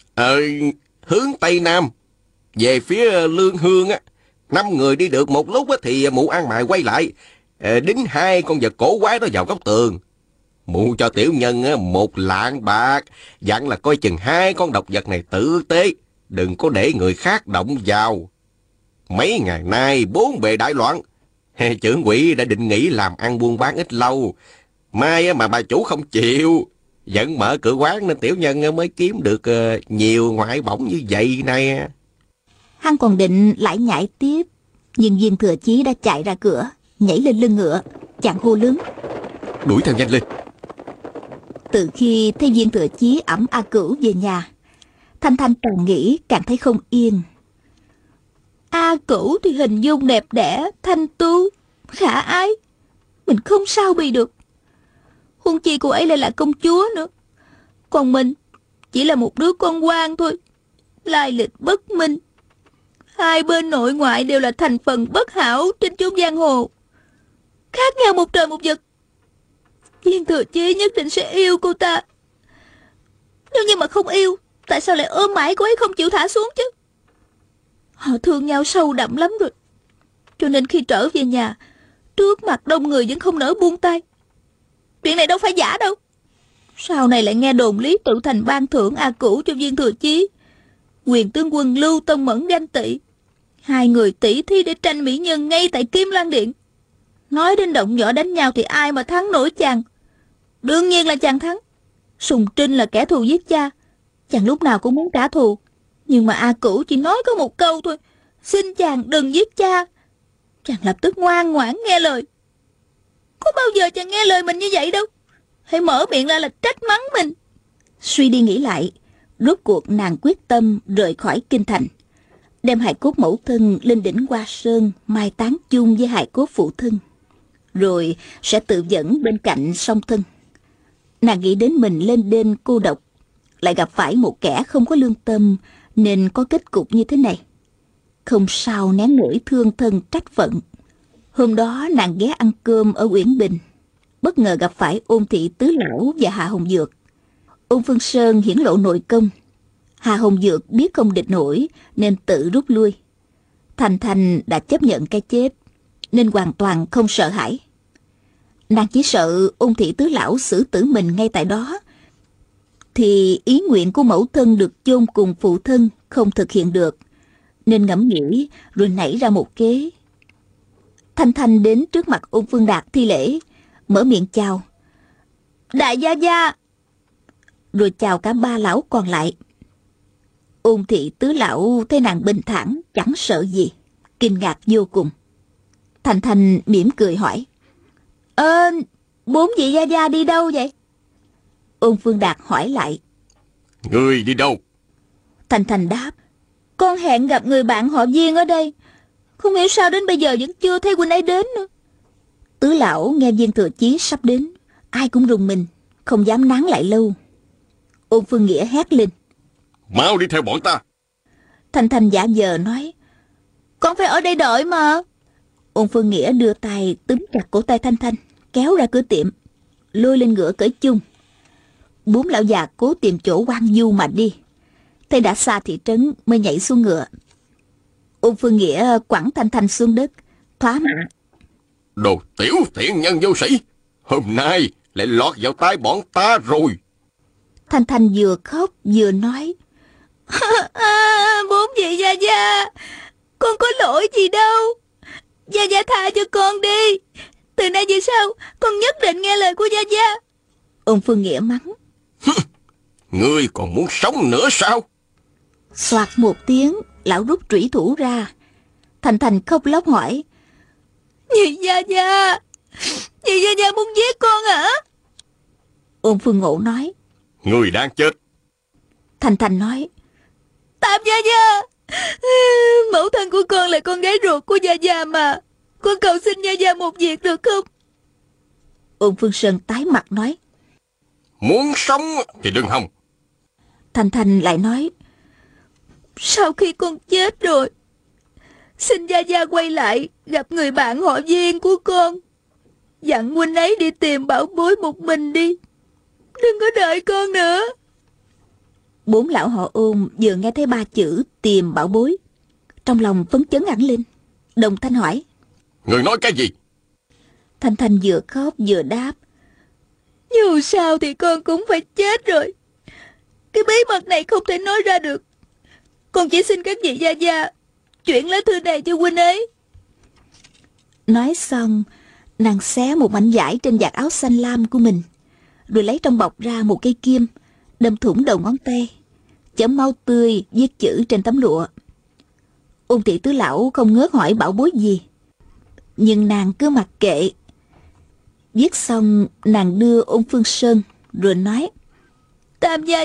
Hướng Tây Nam, về phía Lương Hương á. 5 người đi được một lúc thì Mụ Ăn Mày quay lại, đính 2 con vật cổ quái đó vào góc tường. Mụ cho tiểu nhân 1 lạng bạc, dặn là coi chừng 2 con độc vật này tử tế, đừng có để người khác động vào. Mấy ngày nay 4 bề đại loạn, trưởng quỹ đã định nghỉ làm ăn buôn bán ít lâu. Mai mà bà chủ không chịu, vẫn mở cửa quán nên tiểu nhân mới kiếm được nhiều ngoại bổng như vậy này. Hắn còn định lải nhải tiếp, nhưng Viên Thừa Chí đã chạy ra cửa, nhảy lên lưng ngựa, chàng hô lớn. Đuổi theo nhanh lên, Từ khi thấy Viên Thừa Chí ẵm A Cửu về nhà, Thanh Thanh càng nghĩ càng thấy không yên. A Cửu thì hình dung đẹp đẽ, thanh tú, khả ái, mình không sao bị được. Huống chi cô ấy lại là công chúa nữa, còn mình chỉ là một đứa con quan thôi, lai lịch bất minh. Hai bên nội ngoại đều là thành phần bất hảo trên chốn giang hồ, khác nhau một trời một vực. Viên Thừa Chí nhất định sẽ yêu cô ta. Nếu như mà không yêu, tại sao lại ôm mãi cô ấy không chịu thả xuống chứ? Họ thương nhau sâu đậm lắm rồi, cho nên khi trở về nhà, trước mặt đông người vẫn không nỡ buông tay. Chuyện này đâu phải giả đâu. Sau này lại nghe đồn Lý Tự Thành ban thưởng A Cửu cho Viên Thừa Chí. Quyền tướng quân Lưu Tông Mẫn ganh tị, hai người tỷ thí để tranh mỹ nhân ngay tại Kim Loan Điện. Nói đến động võ đánh nhau thì ai mà thắng nổi chàng? Đương nhiên là chàng thắng. Sùng Trinh là kẻ thù giết cha, chàng lúc nào cũng muốn trả thù. Nhưng mà A Cửu chỉ nói có một câu thôi: xin chàng đừng giết cha. Chàng lập tức ngoan ngoãn nghe lời. Có bao giờ chàng nghe lời mình như vậy đâu, hãy mở miệng ra là trách mắng mình. Suy đi nghĩ lại, rốt cuộc nàng quyết tâm rời khỏi kinh thành, đem hài cốt mẫu thân lên đỉnh Hoa Sơn mai táng chung với hài cốt phụ thân, rồi sẽ tự dẫn bên cạnh song thân. Nàng nghĩ đến mình lên đên cô độc, lại gặp phải một kẻ không có lương tâm, nên có kết cục như thế này. Không sao nén nổi thương thân trách phận. Hôm đó nàng ghé ăn cơm ở Uyển Bình, bất ngờ gặp phải Ôn Thị Tứ Lão và Hạ Hồng Dược. Ôn Phương Sơn hiển lộ nội công, Hạ Hồng Dược biết không địch nổi nên tự rút lui. Thanh Thanh đã chấp nhận cái chết nên hoàn toàn không sợ hãi. Nàng chỉ sợ Ôn Thị Tứ Lão xử tử mình ngay tại đó, thì ý nguyện của mẫu thân được chôn cùng phụ thân không thực hiện được, nên ngẫm nghĩ rồi nảy ra một kế. Thanh Thanh đến trước mặt Ôn Phương Đạt thi lễ, mở miệng chào: đại gia gia, rồi chào cả ba lão còn lại. Ôn Thị Tứ Lão thấy nàng bình thản chẳng sợ gì, kinh ngạc vô cùng. Thanh Thanh mỉm cười hỏi: bốn vị gia gia đi đâu vậy? Ôn Phương Đạt hỏi lại: Ngươi đi đâu? Thanh Thanh đáp: con hẹn gặp người bạn họ Viên ở đây, không hiểu sao đến bây giờ vẫn chưa thấy huynh ấy đến nữa. Tứ Lão nghe Viên Thừa Chí sắp đến, ai cũng rùng mình, không dám nán lại lâu. Ôn Phương Nghĩa hét lên: mau đi theo bọn ta. Thanh Thanh giả vờ nói: con phải ở đây đợi mà. Ôn Phương Nghĩa đưa tay túm chặt cổ tay Thanh Thanh, kéo ra cửa tiệm, lôi lên ngựa cởi chung. Bốn lão già cố tìm chỗ hoang du mà đi, thấy đã xa thị trấn mới nhảy xuống ngựa. Ôn Phương Nghĩa quẳng Thanh Thanh xuống đất, thoá mạ: Đồ tiểu tiện nhân vô sĩ, hôm nay lại lọt vào tay bọn ta rồi. Thanh Thanh vừa khóc vừa nói: bốn vị gia gia, con có lỗi gì đâu, gia gia tha cho con đi, từ nay về sau con nhất định nghe lời của gia gia. Ôn Phương Nghĩa mắng: Ngươi còn muốn sống nữa sao? Soạt một tiếng, lão rút trủy thủ ra. Thanh Thanh khóc lóc hỏi: Nhị gia gia muốn giết con hả? Ôn Phương Ngộ nói: Ngươi đang chết. Thanh Thanh nói: Tam gia gia, mẫu thân của con là con gái ruột của gia gia mà, con cầu xin gia gia một việc được không? Ôn Phương Sơn tái mặt nói: Muốn sống thì đừng hòng. Thanh Thanh lại nói: Sau khi con chết rồi, xin gia gia quay lại gặp người bạn họ Viên của con, dặn huynh ấy đi tìm bảo bối một mình đi, đừng có đợi con nữa. Bốn lão họ Ôn vừa nghe thấy ba chữ tìm bảo bối, trong lòng phấn chấn hẳn lên, đồng thanh hỏi: Người nói cái gì? Thanh Thanh vừa khóc vừa đáp: Dù sao thì con cũng phải chết rồi, cái bí mật này không thể nói ra được, con chỉ xin các vị gia gia chuyển lá thư này cho huynh ấy. Nói xong, nàng xé một mảnh vải trên vạt áo xanh lam của mình, rồi lấy trong bọc ra một cây kim, đâm thủng đầu ngón tay, chấm máu tươi viết chữ trên tấm lụa. Ôn Thị Tứ Lão không ngớt hỏi bảo bối gì, nhưng nàng cứ mặc kệ. Viết xong, nàng đưa Ôn Phương Sơn, rồi nói: Tam gia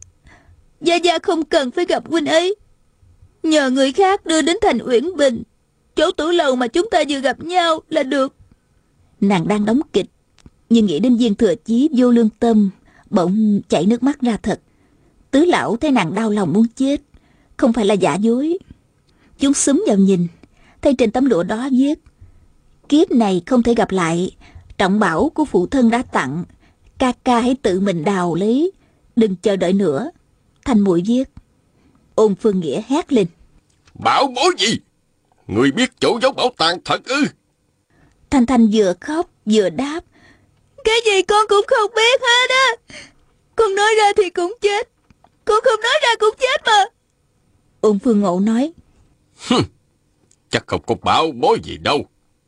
gia không cần phải gặp huynh ấy, nhờ người khác đưa đến thành Uyển Bình, chỗ tử lầu mà chúng ta vừa gặp nhau là được. Nàng đang đóng kịch, nhưng nghĩ đến Viên Thừa Chí vô lương tâm, bỗng chảy nước mắt ra thật. Tứ lão thấy nàng đau lòng muốn chết, không phải là giả dối. Chúng xúm vào nhìn, thấy trên tấm lụa đó viết: kiếp này không thể gặp lại, trọng bảo của phụ thân đã tặng, ca ca hãy tự mình đào lấy, đừng chờ đợi nữa. Thanh muội viết. Ôn Phương Nghĩa hét lên: Bảo bối gì? Người biết chỗ giấu bảo tàng thật ư? Thanh Thanh vừa khóc vừa đáp: Cái gì con cũng không biết hết á. Con nói ra thì cũng chết, con không nói ra cũng chết mà. Ôn Phương Ngộ nói: Chắc không có bảo bối gì đâu.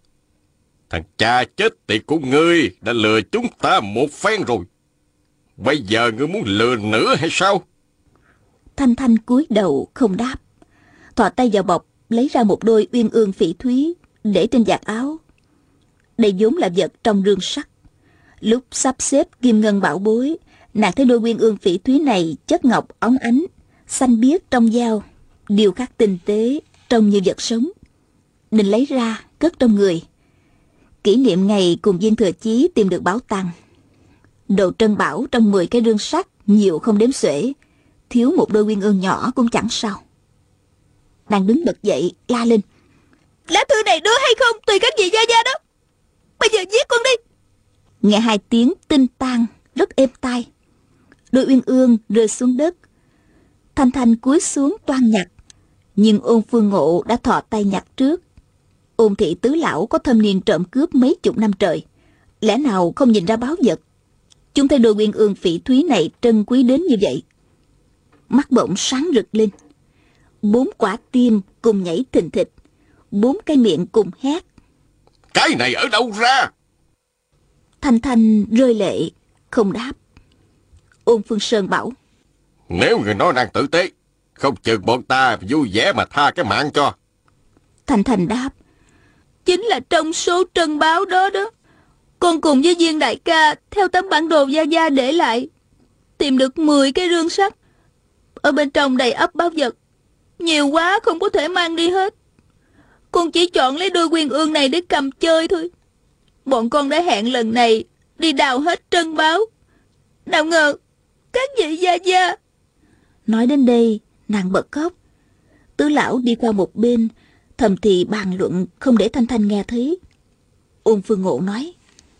Thằng cha chết tiệt của ngươi đã lừa chúng ta một phen rồi. Bây giờ ngươi muốn lừa nữa hay sao? Thanh Thanh cúi đầu không đáp, thò tay vào bọc lấy ra một đôi uyên ương phỉ thúy để trên vạt áo. Đây vốn là vật trong rương sắt. Lúc sắp xếp kim ngân bảo bối, nàng thấy đôi uyên ương phỉ thúy này chất ngọc óng ánh, xanh biếc trong dao, điêu khắc tinh tế, trông như vật sống. Định lấy ra cất trong người, kỷ niệm ngày cùng Viên Thừa Chí tìm được bảo tàng. Đồ trân bảo trong 10 cái rương sắt nhiều không đếm xuể, thiếu một đôi uyên ương nhỏ cũng chẳng sao. Nàng đứng bật dậy la lên: Lá thư này đưa hay không tùy các vị gia gia đó, bây giờ giết con đi. Nghe 2 tiếng tinh tan rất êm tai, đôi uyên ương rơi xuống đất. Thanh Thanh cúi xuống toan nhặt, nhưng Ôn Phương Ngộ đã thò tay nhặt trước. Ôn thị tứ lão có thâm niên trộm cướp mấy chục năm trời, lẽ nào không nhìn ra báu vật. Chúng thấy đôi uyên ương phỉ thúy này trân quý đến như vậy, mắt bỗng sáng rực lên. 4 quả tim cùng nhảy thình thịch, 4 cái miệng cùng hét: Cái này ở đâu ra? Thanh Thanh rơi lệ không đáp. Ôn Phương Sơn bảo: Nếu người nói năng tử tế, không chừng bọn ta vui vẻ mà tha cái mạng cho. Thanh Thanh đáp: Chính là trong số trân báo đó đó. Con cùng với Viên đại ca theo tấm bản đồ gia gia để lại, tìm được 10 cái rương sắt. Ở bên trong đầy ắp báu vật, nhiều quá không có thể mang đi hết. Con chỉ chọn lấy đôi uyên ương này để cầm chơi thôi. Bọn con đã hẹn lần này đi đào hết trân báo, nào ngờ các vị gia gia. Nói đến đây nàng bật khóc. Tứ lão đi qua một bên, thầm thì bàn luận không để Thanh Thanh nghe thấy. Ôn Phương Ngộ nói: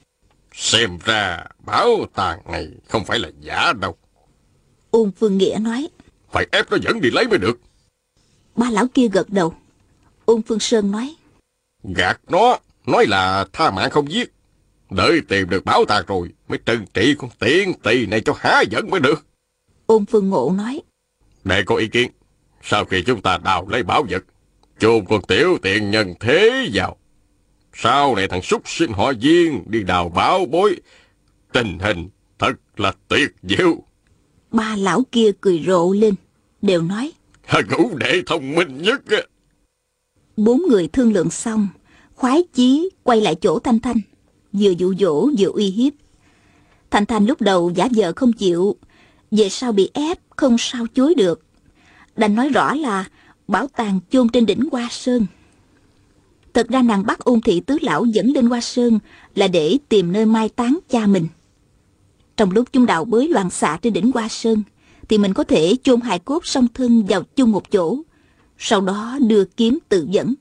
Xem ra bảo tàng này không phải là giả đâu. Ôn Phương Nghĩa nói: Phải ép nó dẫn đi lấy mới được. Ba lão kia gật đầu. Ôn Phương Sơn nói: Gạt nó, nói là tha mạng không giết. Đợi tìm được bảo tàng rồi mới trừng trị con tiện tỳ này cho há giận mới được. Ôn Phương Ngộ nói: Đệ có ý kiến, sau khi chúng ta đào lấy bảo vật, chôn con tiểu tiện nhân thế vào, sau này thằng súc sinh họ Viên đi đào bảo bối, tình hình thật là tuyệt diệu. Ba lão kia cười rộ lên, đều nói: Ngũ đệ thông minh nhất. 4 người thương lượng xong, khoái chí quay lại chỗ Thanh Thanh, vừa dụ dỗ vừa uy hiếp. Thanh Thanh lúc đầu giả vờ không chịu, về sau bị ép không sao chối được, đành nói rõ là bảo tàng chôn trên đỉnh Hoa Sơn. Thật ra nàng bắt Ôn thị tứ lão dẫn lên Hoa Sơn là để tìm nơi mai táng cha mình. Trong lúc chúng đào bới loạn xạ trên đỉnh Hoa Sơn, thì mình có thể chôn hài cốt song thân vào chung một chỗ, sau đó đưa kiếm tự dẫn.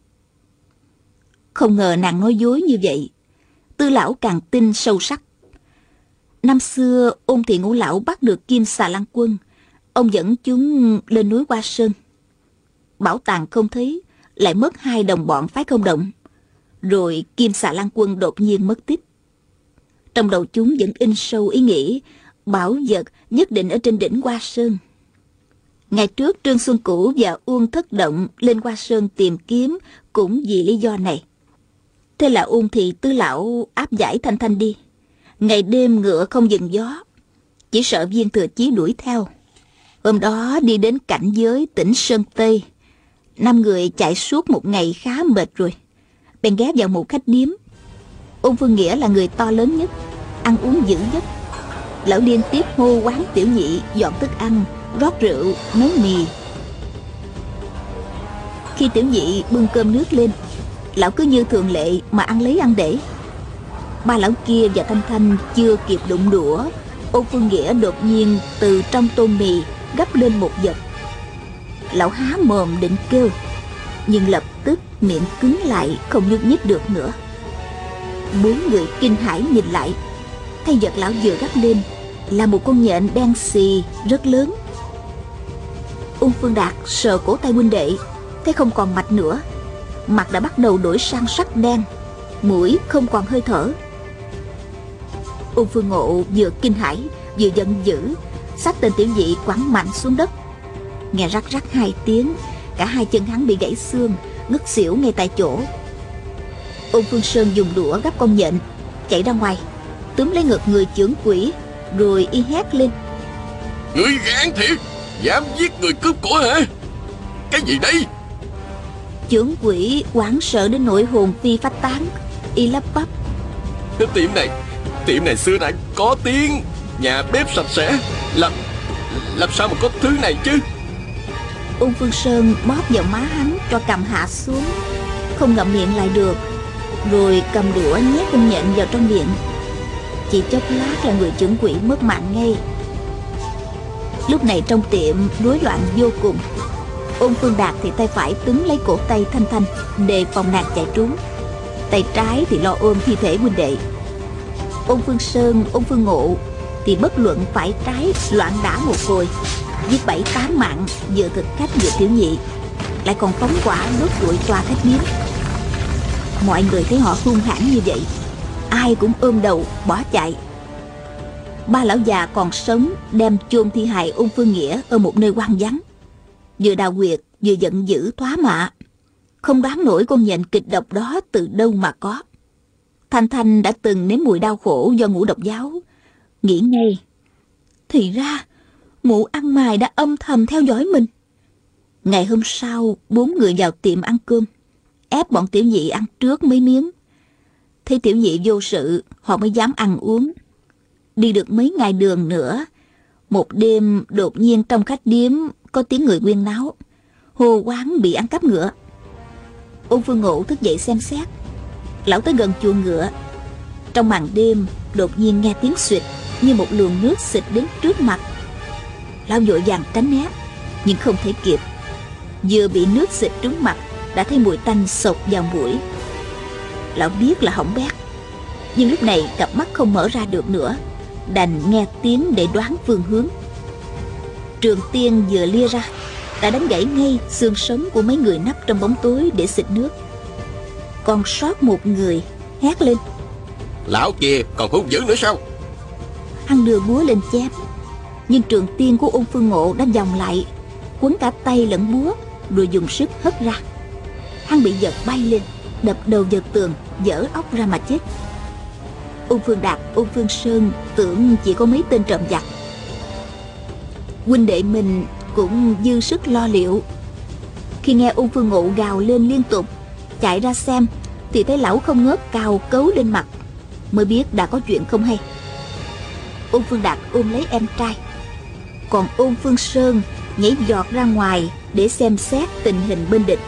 Không ngờ nàng nói dối như vậy, Tư lão càng tin sâu sắc. Năm xưa Ôn thị ngũ lão bắt được Kim Xà Lan Quân, ông dẫn chúng lên núi Hoa Sơn. Bảo tàng không thấy, lại mất 2 đồng bọn phái không động. Rồi Kim Xà Lan Quân đột nhiên mất tích. Trong đầu chúng vẫn in sâu ý nghĩ bảo vật nhất định ở trên đỉnh Hoa Sơn. Ngày trước Trương Xuân Cửu và Uông Thất Động lên Hoa Sơn tìm kiếm cũng vì lý do này. Thế là Ôn thị tứ lão áp giải Thanh Thanh đi. Ngày đêm ngựa không dừng gió, chỉ sợ Viên Thừa Chí đuổi theo. Hôm đó đi đến cảnh giới tỉnh Sơn Tây, 5 người chạy suốt một ngày khá mệt rồi, bèn ghé vào một khách điếm. Ôn Phương Nghĩa là người to lớn nhất, ăn uống dữ nhất. Lão liên tiếp hô quán tiểu nhị dọn thức ăn, rót rượu, nấu mì. Khi tiểu nhị bưng cơm nước lên, lão cứ như thường lệ mà ăn lấy ăn để. Ba lão kia và Thanh Thanh chưa kịp đụng đũa, Ôn Phương Nghĩa đột nhiên từ trong tô mì gắp lên một vật. Lão há mồm định kêu, nhưng lập tức miệng cứng lại, không nhúc nhích được nữa. Bốn người kinh hãi nhìn lại, thấy vật lão vừa gắp lên là một con nhện đen xì rất lớn. Ôn Phương Đạt sờ cổ tay huynh đệ, thấy không còn mạch nữa, mặt đã bắt đầu đổi sang sắc đen, mũi không còn hơi thở. Ôn Phương Ngộ vừa kinh hãi vừa giận dữ, xách tên tiểu nhị quẳng mạnh xuống đất. Nghe rắc rắc hai tiếng, cả hai chân hắn bị gãy xương, ngất xỉu ngay tại chỗ. Ôn Phương Sơn dùng đũa gắp con nhện, chạy ra ngoài, túm lấy ngực người chưởng quỷ, rồi y hét lên: Ngươi gan thiệt, dám giết người cướp của hả? Cái gì đây? Chưởng quỷ hoảng sợ đến nỗi hồn phi phách tán, y lắp bắp: Tiệm này xưa nay có tiếng, nhà bếp sạch sẽ, làm sao mà có thứ này chứ? Ôn Phương Sơn bóp vào má hắn cho cầm hạ xuống, không ngậm miệng lại được, rồi cầm đũa nhét con nhện vào trong miệng. Chỉ chốc lát là người chưởng quỷ mất mạng ngay. Lúc này trong tiệm rối loạn vô cùng. Ôn Phương Đạt thì tay phải túm lấy cổ tay Thanh Thanh đề phòng nàng chạy trốn, tay trái thì lo ôm thi thể huynh đệ. Ôn Phương Sơn, Ôn Phương Ngộ thì bất luận phải trái loạn đả một hồi, giết 7-8 mạng, vừa thực khách vừa tiểu nhị, lại còn phóng hỏa đốt rụi tòa khách điếm. Mọi người thấy họ hung hãn như vậy, ai cũng ôm đầu bỏ chạy. Ba lão già còn sống đem chôn thi hài Ôn Phương Nghĩa ở một nơi hoang vắng, vừa đào huyệt vừa giận dữ thoá mạ, không đoán nổi con nhện kịch độc đó từ đâu mà có. Thanh Thanh đã từng nếm mùi đau khổ do ngũ độc giáo, nghĩ ngay, thì ra mụ ăn mày đã âm thầm theo dõi mình. Ngày hôm sau, bốn người vào tiệm ăn cơm, ép bọn tiểu nhị ăn trước mấy miếng. Thấy tiểu nhị vô sự, họ mới dám ăn uống. Đi được mấy ngày đường nữa, một đêm đột nhiên trong khách điếm có tiếng người huyên náo, hô quán bị ăn cắp ngựa. Ôn Phương Ngộ thức dậy xem xét. Lão tới gần chuồng ngựa, trong màn đêm đột nhiên nghe tiếng xịt như một luồng nước xịt đến trước mặt. Lão vội vàng tránh né, nhưng không thể kịp. Vừa bị nước xịt trúng mặt, đã thấy mùi tanh xộc vào mũi. Lão biết là hỏng bét, nhưng lúc này cặp mắt không mở ra được nữa, đành nghe tiếng để đoán phương hướng. Trường tiên vừa lia ra, đã đánh gãy ngay xương sống của mấy người nấp trong bóng tối để xịt nước. Còn sót một người, hét lên: Lão kia còn hung dữ nữa sao? Hắn đưa búa lên chém, nhưng trường tiên của Ôn Phương Ngộ đã vòng lại, quấn cả tay lẫn búa, rồi dùng sức hất ra. Hắn bị giật bay lên, đập đầu vào tường, vỡ óc ra mà chết. Ôn Phương Đạt, Ôn Phương Sơn tưởng chỉ có mấy tên trộm giặc. Huynh đệ mình cũng dư sức lo liệu. Khi nghe Ôn Phương Ngộ gào lên liên tục, chạy ra xem thì thấy lão không ngớt cào cấu lên mặt, mới biết đã có chuyện không hay. Ôn Phương Đạt ôm lấy em trai, còn Ôn Phương Sơn nhảy giọt ra ngoài để xem xét tình hình bên địch.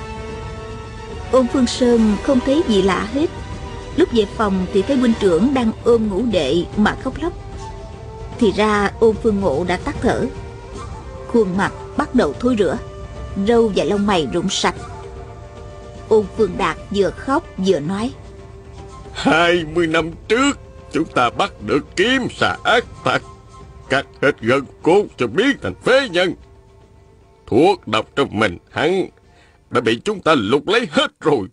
Ôn Phương Sơn không thấy gì lạ hết. Lúc về phòng thì thấy huynh trưởng đang ôm ngũ đệ mà khóc lóc. Thì ra Ôn Phương Ngộ đã tắt thở, khuôn mặt bắt đầu thối rữa, râu và lông mày rụng sạch. Ôn Phương Đạt vừa khóc vừa nói: 20 năm trước, chúng ta bắt được kiếm xà ác tặc, cắt hết gân cốt cho biến thành phế nhân. Thuốc độc trong mình hắn đã bị chúng ta lục lấy hết rồi.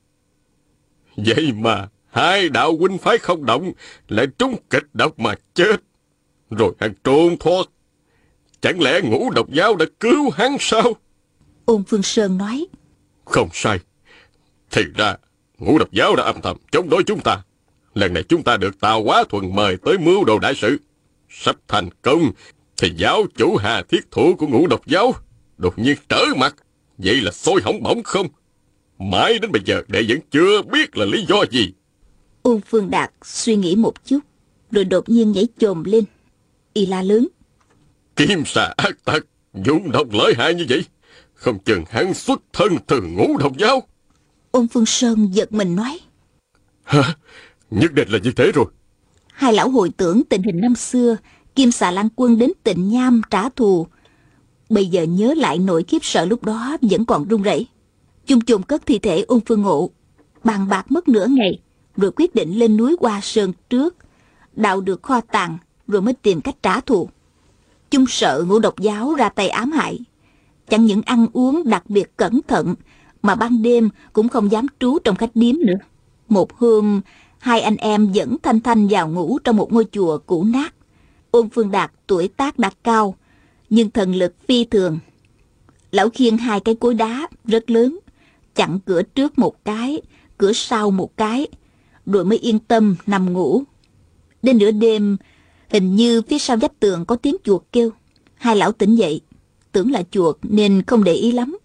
Vậy mà hai đạo huynh phái không động lại trúng kịch độc mà chết, rồi hắn trốn thoát. Chẳng lẽ ngũ độc giáo đã cứu hắn sao? Ôn Phương Sơn nói: Không sai. Thì ra ngũ độc giáo đã âm thầm chống đối chúng ta. Lần này chúng ta được Tào Quá Thuần mời tới mưu đồ đại sự. Sắp thành công thì giáo chủ Hà Thiết Thủ của ngũ độc giáo đột nhiên trở mặt. Vậy là sôi hỏng bỏng không? Mãi đến bây giờ đệ vẫn chưa biết là lý do gì. Ôn Phương Đạt suy nghĩ một chút, rồi đột nhiên nhảy chồm lên. Y la lớn. Kim xà ác tặc, dũng độc lợi hại như vậy, không chừng hắn xuất thân từ Ngũ Độc Giáo. Ôn Phương Sơn giật mình nói. Hả? Nhất định là như thế rồi. Hai lão hồi tưởng tình hình năm xưa, Kim Xà Lan Quân đến Tịnh Nham trả thù. Bây giờ nhớ lại nỗi khiếp sợ lúc đó vẫn còn run rẩy. Chung chùng cất thi thể Ôn Phương Ngộ, bàn bạc mất nửa ngày, rồi quyết định lên núi Hoa Sơn trước, đào được kho tàng, rồi mới tìm cách trả thù. Chung sợ Ngũ Độc Giáo ra tay ám hại, chẳng những ăn uống đặc biệt cẩn thận, mà ban đêm cũng không dám trú trong khách điếm nữa. Một hôm, hai anh em dẫn Thanh Thanh vào ngủ trong một ngôi chùa cũ nát. Ôn Phương Đạt tuổi tác đã cao, nhưng thần lực phi thường. Lão khiêng hai cái cối đá rất lớn, chặn cửa trước một cái, cửa sau một cái, rồi mới yên tâm nằm ngủ. Đến nửa đêm, hình như phía sau vách tường có tiếng chuột kêu. Hai lão tỉnh dậy, tưởng là chuột nên không để ý lắm.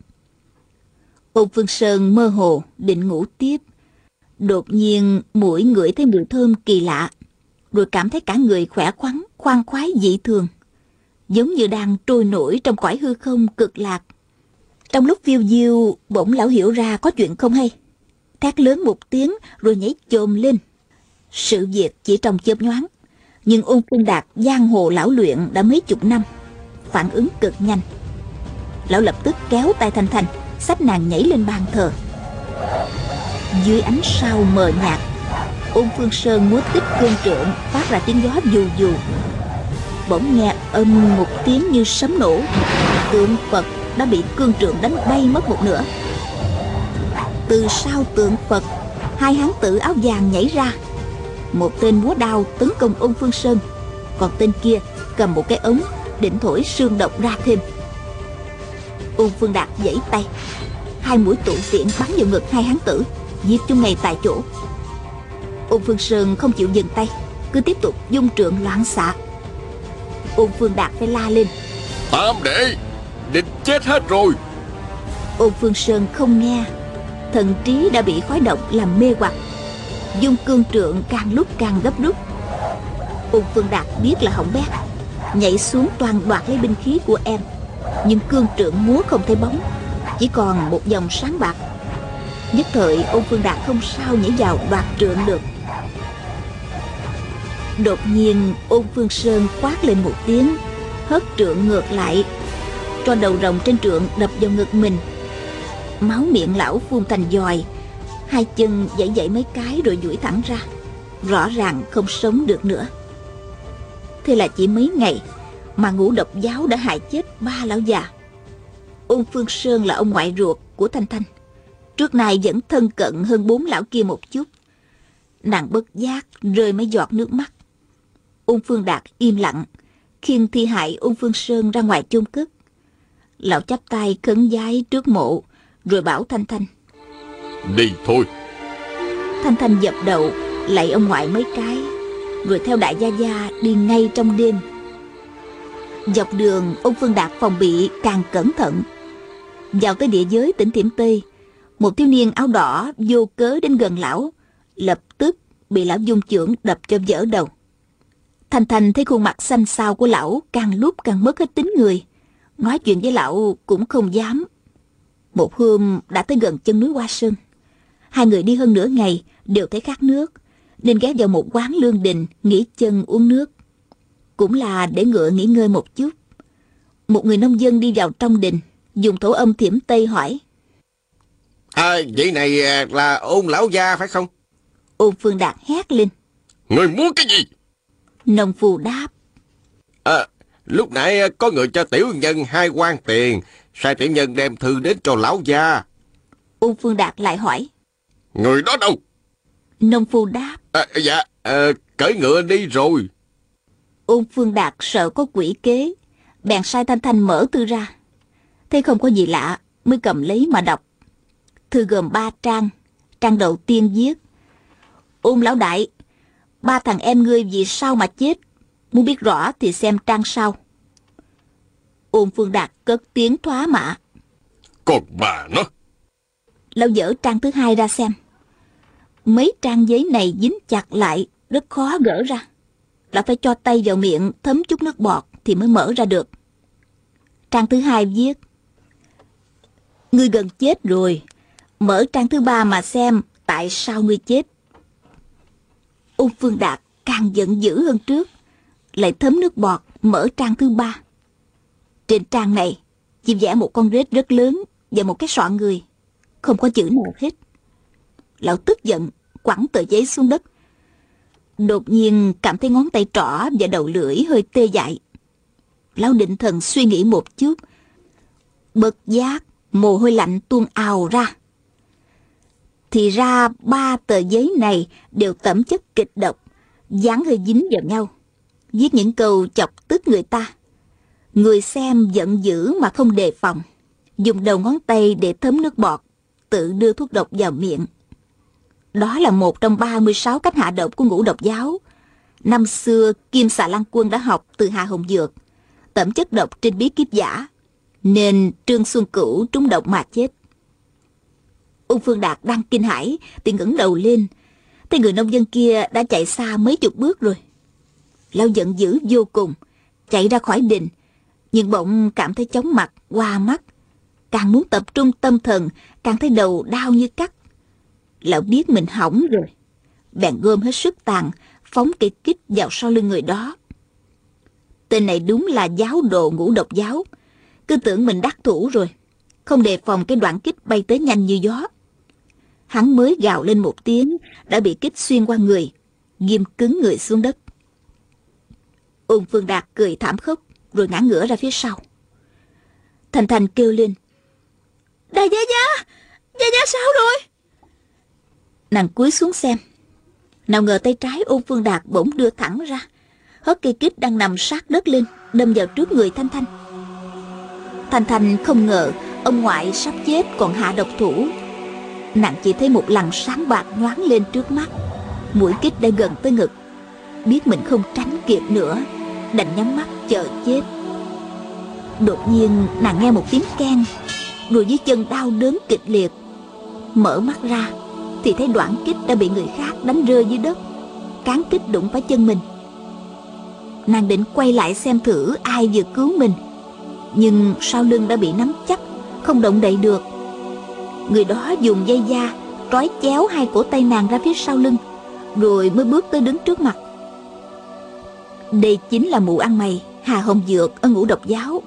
Ôn Phương Sơn mơ hồ định ngủ tiếp. Đột nhiên mũi ngửi thấy mùi thơm kỳ lạ, rồi cảm thấy cả người khỏe khoắn, khoan khoái dị thường, giống như đang trôi nổi trong cõi hư không cực lạc. Trong lúc phiêu diêu, bỗng lão hiểu ra có chuyện không hay, thét lớn một tiếng rồi nhảy chồm lên. Sự việc chỉ trong chớp nhoáng, nhưng Ôn Phương Đạt giang hồ lão luyện đã mấy chục năm, phản ứng cực nhanh. Lão lập tức kéo tay Thanh Thanh, xách nàng nhảy lên bàn thờ. Dưới ánh sao mờ nhạt, Ôn Phương Sơn múa tích cương trượng phát ra tiếng gió dù dù. Bỗng nghe âm một tiếng như sấm nổ, tượng Phật đã bị cương trượng đánh bay mất một nửa. Từ sau tượng Phật, hai hán tử áo vàng nhảy ra. Một tên múa đao tấn công Ôn Phương Sơn, còn tên kia cầm một cái ống định thổi xương độc ra thêm. Ôn Phương Đạt giãy tay, hai mũi tụ tiễn bắn vào ngực hai hán tử, giết chúng ngay tại chỗ. Ôn Phương Sơn không chịu dừng tay, cứ tiếp tục dung trượng loạn xạ. Ôn Phương Đạt phải la lên: Tam đệ, địch chết hết rồi. Ôn Phương Sơn không nghe, thần trí đã bị khói độc làm mê hoặc, dung cương trượng càng lúc càng gấp rút. Ôn Phương Đạt biết là hỏng bét, nhảy xuống toàn đoạt lấy binh khí của em, nhưng cương trượng múa không thấy bóng, chỉ còn một dòng sáng bạc. Nhất thời Ôn Phương Đạt không sao nhảy vào đoạt trượng được. Đột nhiên Ôn Phương Sơn quát lên một tiếng, hất trượng ngược lại, cho đầu rồng trên trượng đập vào ngực mình. Máu miệng lão phun thành giòi, hai chân giãy giãy mấy cái rồi duỗi thẳng ra, rõ ràng không sống được nữa. Thế là chỉ mấy ngày mà Ngũ Độc Giáo đã hại chết 3 lão già. Ôn Phương Sơn là ông ngoại ruột của Thanh Thanh, trước nay vẫn thân cận hơn 4 lão kia một chút. Nàng bất giác rơi mấy giọt nước mắt. Ôn Phương Đạt im lặng khiêng thi hại Ôn Phương Sơn ra ngoài chôn cất. Lão chắp tay khấn vái trước mộ, rồi bảo Thanh Thanh: Đi thôi. Thanh Thanh dập đầu lạy ông ngoại mấy cái, rồi theo đại gia gia đi ngay trong đêm. Dọc đường Ôn Phương Đạt phòng bị càng cẩn thận. Vào tới địa giới tỉnh Thiểm Tây, một thiếu niên áo đỏ vô cớ đến gần lão, lập tức bị lão dung chưởng đập cho vỡ đầu. Thanh Thanh thấy khuôn mặt xanh xao của lão càng lúc càng mất hết tính người, nói chuyện với lão cũng không dám. Một hôm đã tới gần chân núi Hoa Sơn, hai người đi hơn nửa ngày đều thấy khát nước, nên ghé vào một quán lương đình nghỉ chân uống nước, cũng là để ngựa nghỉ ngơi một chút. Một người nông dân đi vào trong đình, dùng thổ âm Thiểm Tây hỏi: Vậy này là Ôn lão gia phải không? Ôn Phương Đạt hét lên: Người muốn cái gì? Nông phu đáp: Lúc nãy có người cho tiểu nhân 2 quan tiền, sai tiểu nhân đem thư đến cho lão gia. Ôn Phương Đạt lại hỏi: Người đó đâu? Nông phu đáp: Dạ, cởi ngựa đi rồi. Ôn Phương Đạt sợ có quỷ kế, bèn sai Thanh Thanh mở thư ra. Thấy không có gì lạ, mới cầm lấy mà đọc. Thư gồm 3 trang. Trang đầu tiên viết: Ôn lão đại, 3 thằng em ngươi vì sao mà chết? Muốn biết rõ thì xem trang sau. Ôn Phương Đạt cất tiếng thoá mạ: Còn bà nó. Lão dở trang thứ 2 ra xem. Mấy trang giấy này dính chặt lại, rất khó gỡ ra. là phải cho tay vào miệng thấm chút nước bọt thì mới mở ra được. Trang thứ 2 viết: ngươi gần chết rồi, mở trang thứ 3 mà xem tại sao ngươi chết. Ung Phương Đạt càng giận dữ hơn trước, lại thấm nước bọt mở trang thứ 3. Trên trang này chỉ vẽ một con rết rất lớn và một cái sọ người, không có chữ nào hết. Lão tức giận quẳng tờ giấy xuống đất. Đột nhiên cảm thấy ngón tay trỏ và đầu lưỡi hơi tê dại. Lão định thần suy nghĩ một chút, bất giác mồ hôi lạnh tuôn ào ra. Thì ra 3 tờ giấy này đều tẩm chất kịch độc, dán hơi dính vào nhau, viết những câu chọc tức người ta. Người xem giận dữ mà không đề phòng, dùng đầu ngón tay để thấm nước bọt, tự đưa thuốc độc vào miệng. Đó là một trong 36 cách hạ độc của Ngũ Độc giáo. Năm xưa Kim Xà Lan Quân đã học từ Hà Hồng Dược, tẩm chất độc trên bí kíp giả, nên Trương Xuân Cửu trúng độc mà chết. Ung Phương Đạt đang kinh hãi thì ngẩng đầu lên, thấy người nông dân kia đã chạy xa mấy chục bước rồi. Lão giận dữ vô cùng, chạy ra khỏi đình, nhưng bỗng cảm thấy chóng mặt, hoa mắt. Càng muốn tập trung tâm thần, càng thấy đầu đau như cắt. Lão biết mình hỏng rồi, bèn gom hết sức tàn, phóng cây kích vào sau lưng người đó. Tên này đúng là giáo đồ Ngũ Độc giáo, cứ tưởng mình đắc thủ rồi, không đề phòng cái đoạn kích bay tới nhanh như gió. Hắn mới gào lên một tiếng đã bị kích xuyên qua người, ghim cứng người xuống đất. Ung Phương Đạt cười thảm khốc rồi ngã ngửa ra phía sau. Thành Thành kêu lên: Đại gia gia, gia gia sao rồi? Nàng cúi xuống xem, nào ngờ tay trái Ung Phương Đạt bỗng đưa thẳng ra, hất cây kích đang nằm sát đất lên, đâm vào trước người Thanh Thanh. Thanh Thanh không ngờ ông ngoại sắp chết còn hạ độc thủ. Nàng chỉ thấy một lằn sáng bạc nhoáng lên trước mắt, mũi kích đã gần tới ngực. Biết mình không tránh kịp nữa, đành nhắm mắt chờ chết. Đột nhiên nàng nghe một tiếng keng, rồi dưới chân đau đớn kịch liệt. Mở mắt ra thì thấy đoạn kích đã bị người khác đánh rơi dưới đất, cán kích đụng phải chân mình. Nàng định quay lại xem thử ai vừa cứu mình, nhưng sau lưng đã bị nắm chắc, không động đậy được. Người đó dùng dây da trói chéo hai cổ tay nàng ra phía sau lưng, rồi mới bước tới đứng trước mặt. Đây chính là mụ ăn mày Hà Hồng Dược ở Ngũ Độc giáo.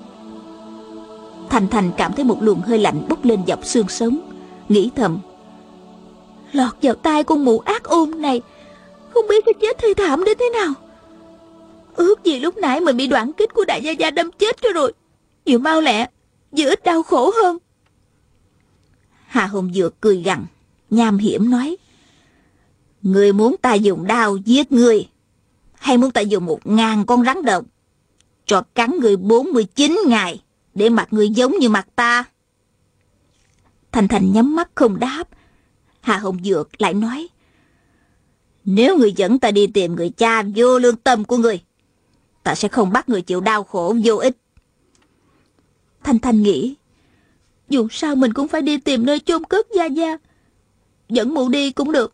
Thành Thành cảm thấy một luồng hơi lạnh bốc lên dọc xương sống, nghĩ thầm: lọt vào tai con mụ ác ôn này, không biết phải chết thê thảm đến thế nào. Ước gì lúc nãy mình bị đoạn kích của đại gia gia đâm chết cho rồi, vừa mau lẹ vừa ít đau khổ hơn. Hà Hồng Dược cười gằn, nham hiểm nói: người muốn ta dùng đao giết người, hay muốn ta dùng 1000 con rắn độc cho cắn người 49 ngày để mặt người giống như mặt ta? Thành Thành nhắm mắt không đáp. Hà Hồng Dược lại nói: nếu người dẫn ta đi tìm người cha vô lương tâm của người, ta sẽ không bắt người chịu đau khổ vô ích. Thanh Thanh nghĩ, dù sao mình cũng phải đi tìm nơi chôn cất gia gia, dẫn mụ đi cũng được.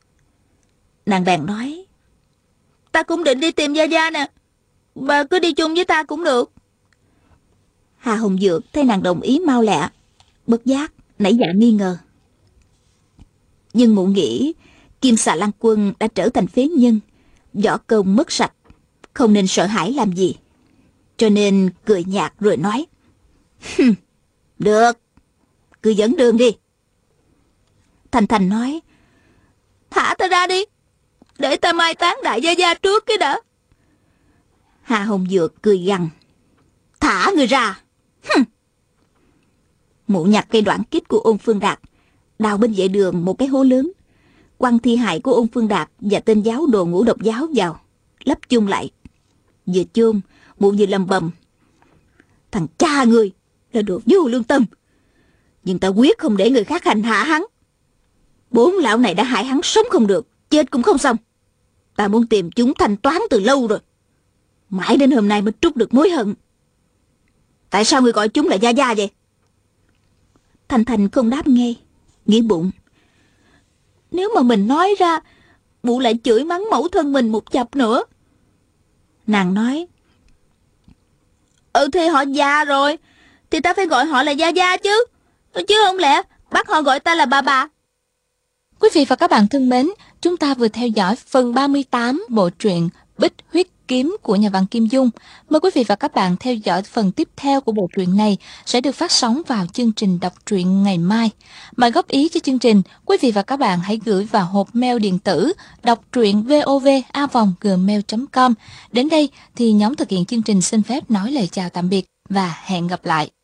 Nàng bèn nói: ta cũng định đi tìm gia gia nè, bà cứ đi chung với ta cũng được. Hà Hồng Dược thấy nàng đồng ý mau lẹ, bất giác nảy dạ nghi ngờ. Nhưng mụ nghĩ Kim Xà Lan Quân đã trở thành phế nhân, võ công mất sạch, không nên sợ hãi làm gì, cho nên cười nhạt rồi nói: được, cứ dẫn đường đi. Thành Thành nói: thả ta ra đi, để ta mai táng đại gia gia trước cái đã. Hà Hồng Dược cười gằn: thả người ra. Mụ nhặt cây đoạn kích của Ôn Phương Đạt, đào bên vệ đường một cái hố lớn, quăng thi hài của Ôn Phương Đạt và tên giáo đồ Ngũ Độc giáo vào, lấp chung lại. Vừa chôn, mụ vừa lầm bầm: thằng cha ngươi là đồ vô lương tâm, nhưng ta quyết không để người khác hành hạ hắn. 4 lão này đã hại hắn sống không được, chết cũng không xong. Ta muốn tìm chúng thanh toán từ lâu rồi, mãi đến hôm nay mới trút được mối hận. Tại sao người gọi chúng là gia gia vậy? Thành Thành không đáp nghe, nghĩ bụng: nếu mà mình nói ra, mụ lại chửi mắng mẫu thân mình một chập nữa. Nàng nói, thì họ già rồi, thì ta phải gọi họ là Gia Gia chứ không lẽ bắt họ gọi ta là bà. Quý vị và các bạn thân mến, chúng ta vừa theo dõi phần 38 bộ truyện Bích Huyết Kiếm của nhà văn Kim Dung. Mời quý vị và các bạn theo dõi phần tiếp theo của bộ truyện này sẽ được phát sóng vào chương trình đọc truyện ngày mai. Mọi góp ý cho chương trình, quý vị và các bạn hãy gửi vào hộp mail điện tử đọc truyện vov@gmail.com. Đến đây thì nhóm thực hiện chương trình xin phép nói lời chào tạm biệt và hẹn gặp lại.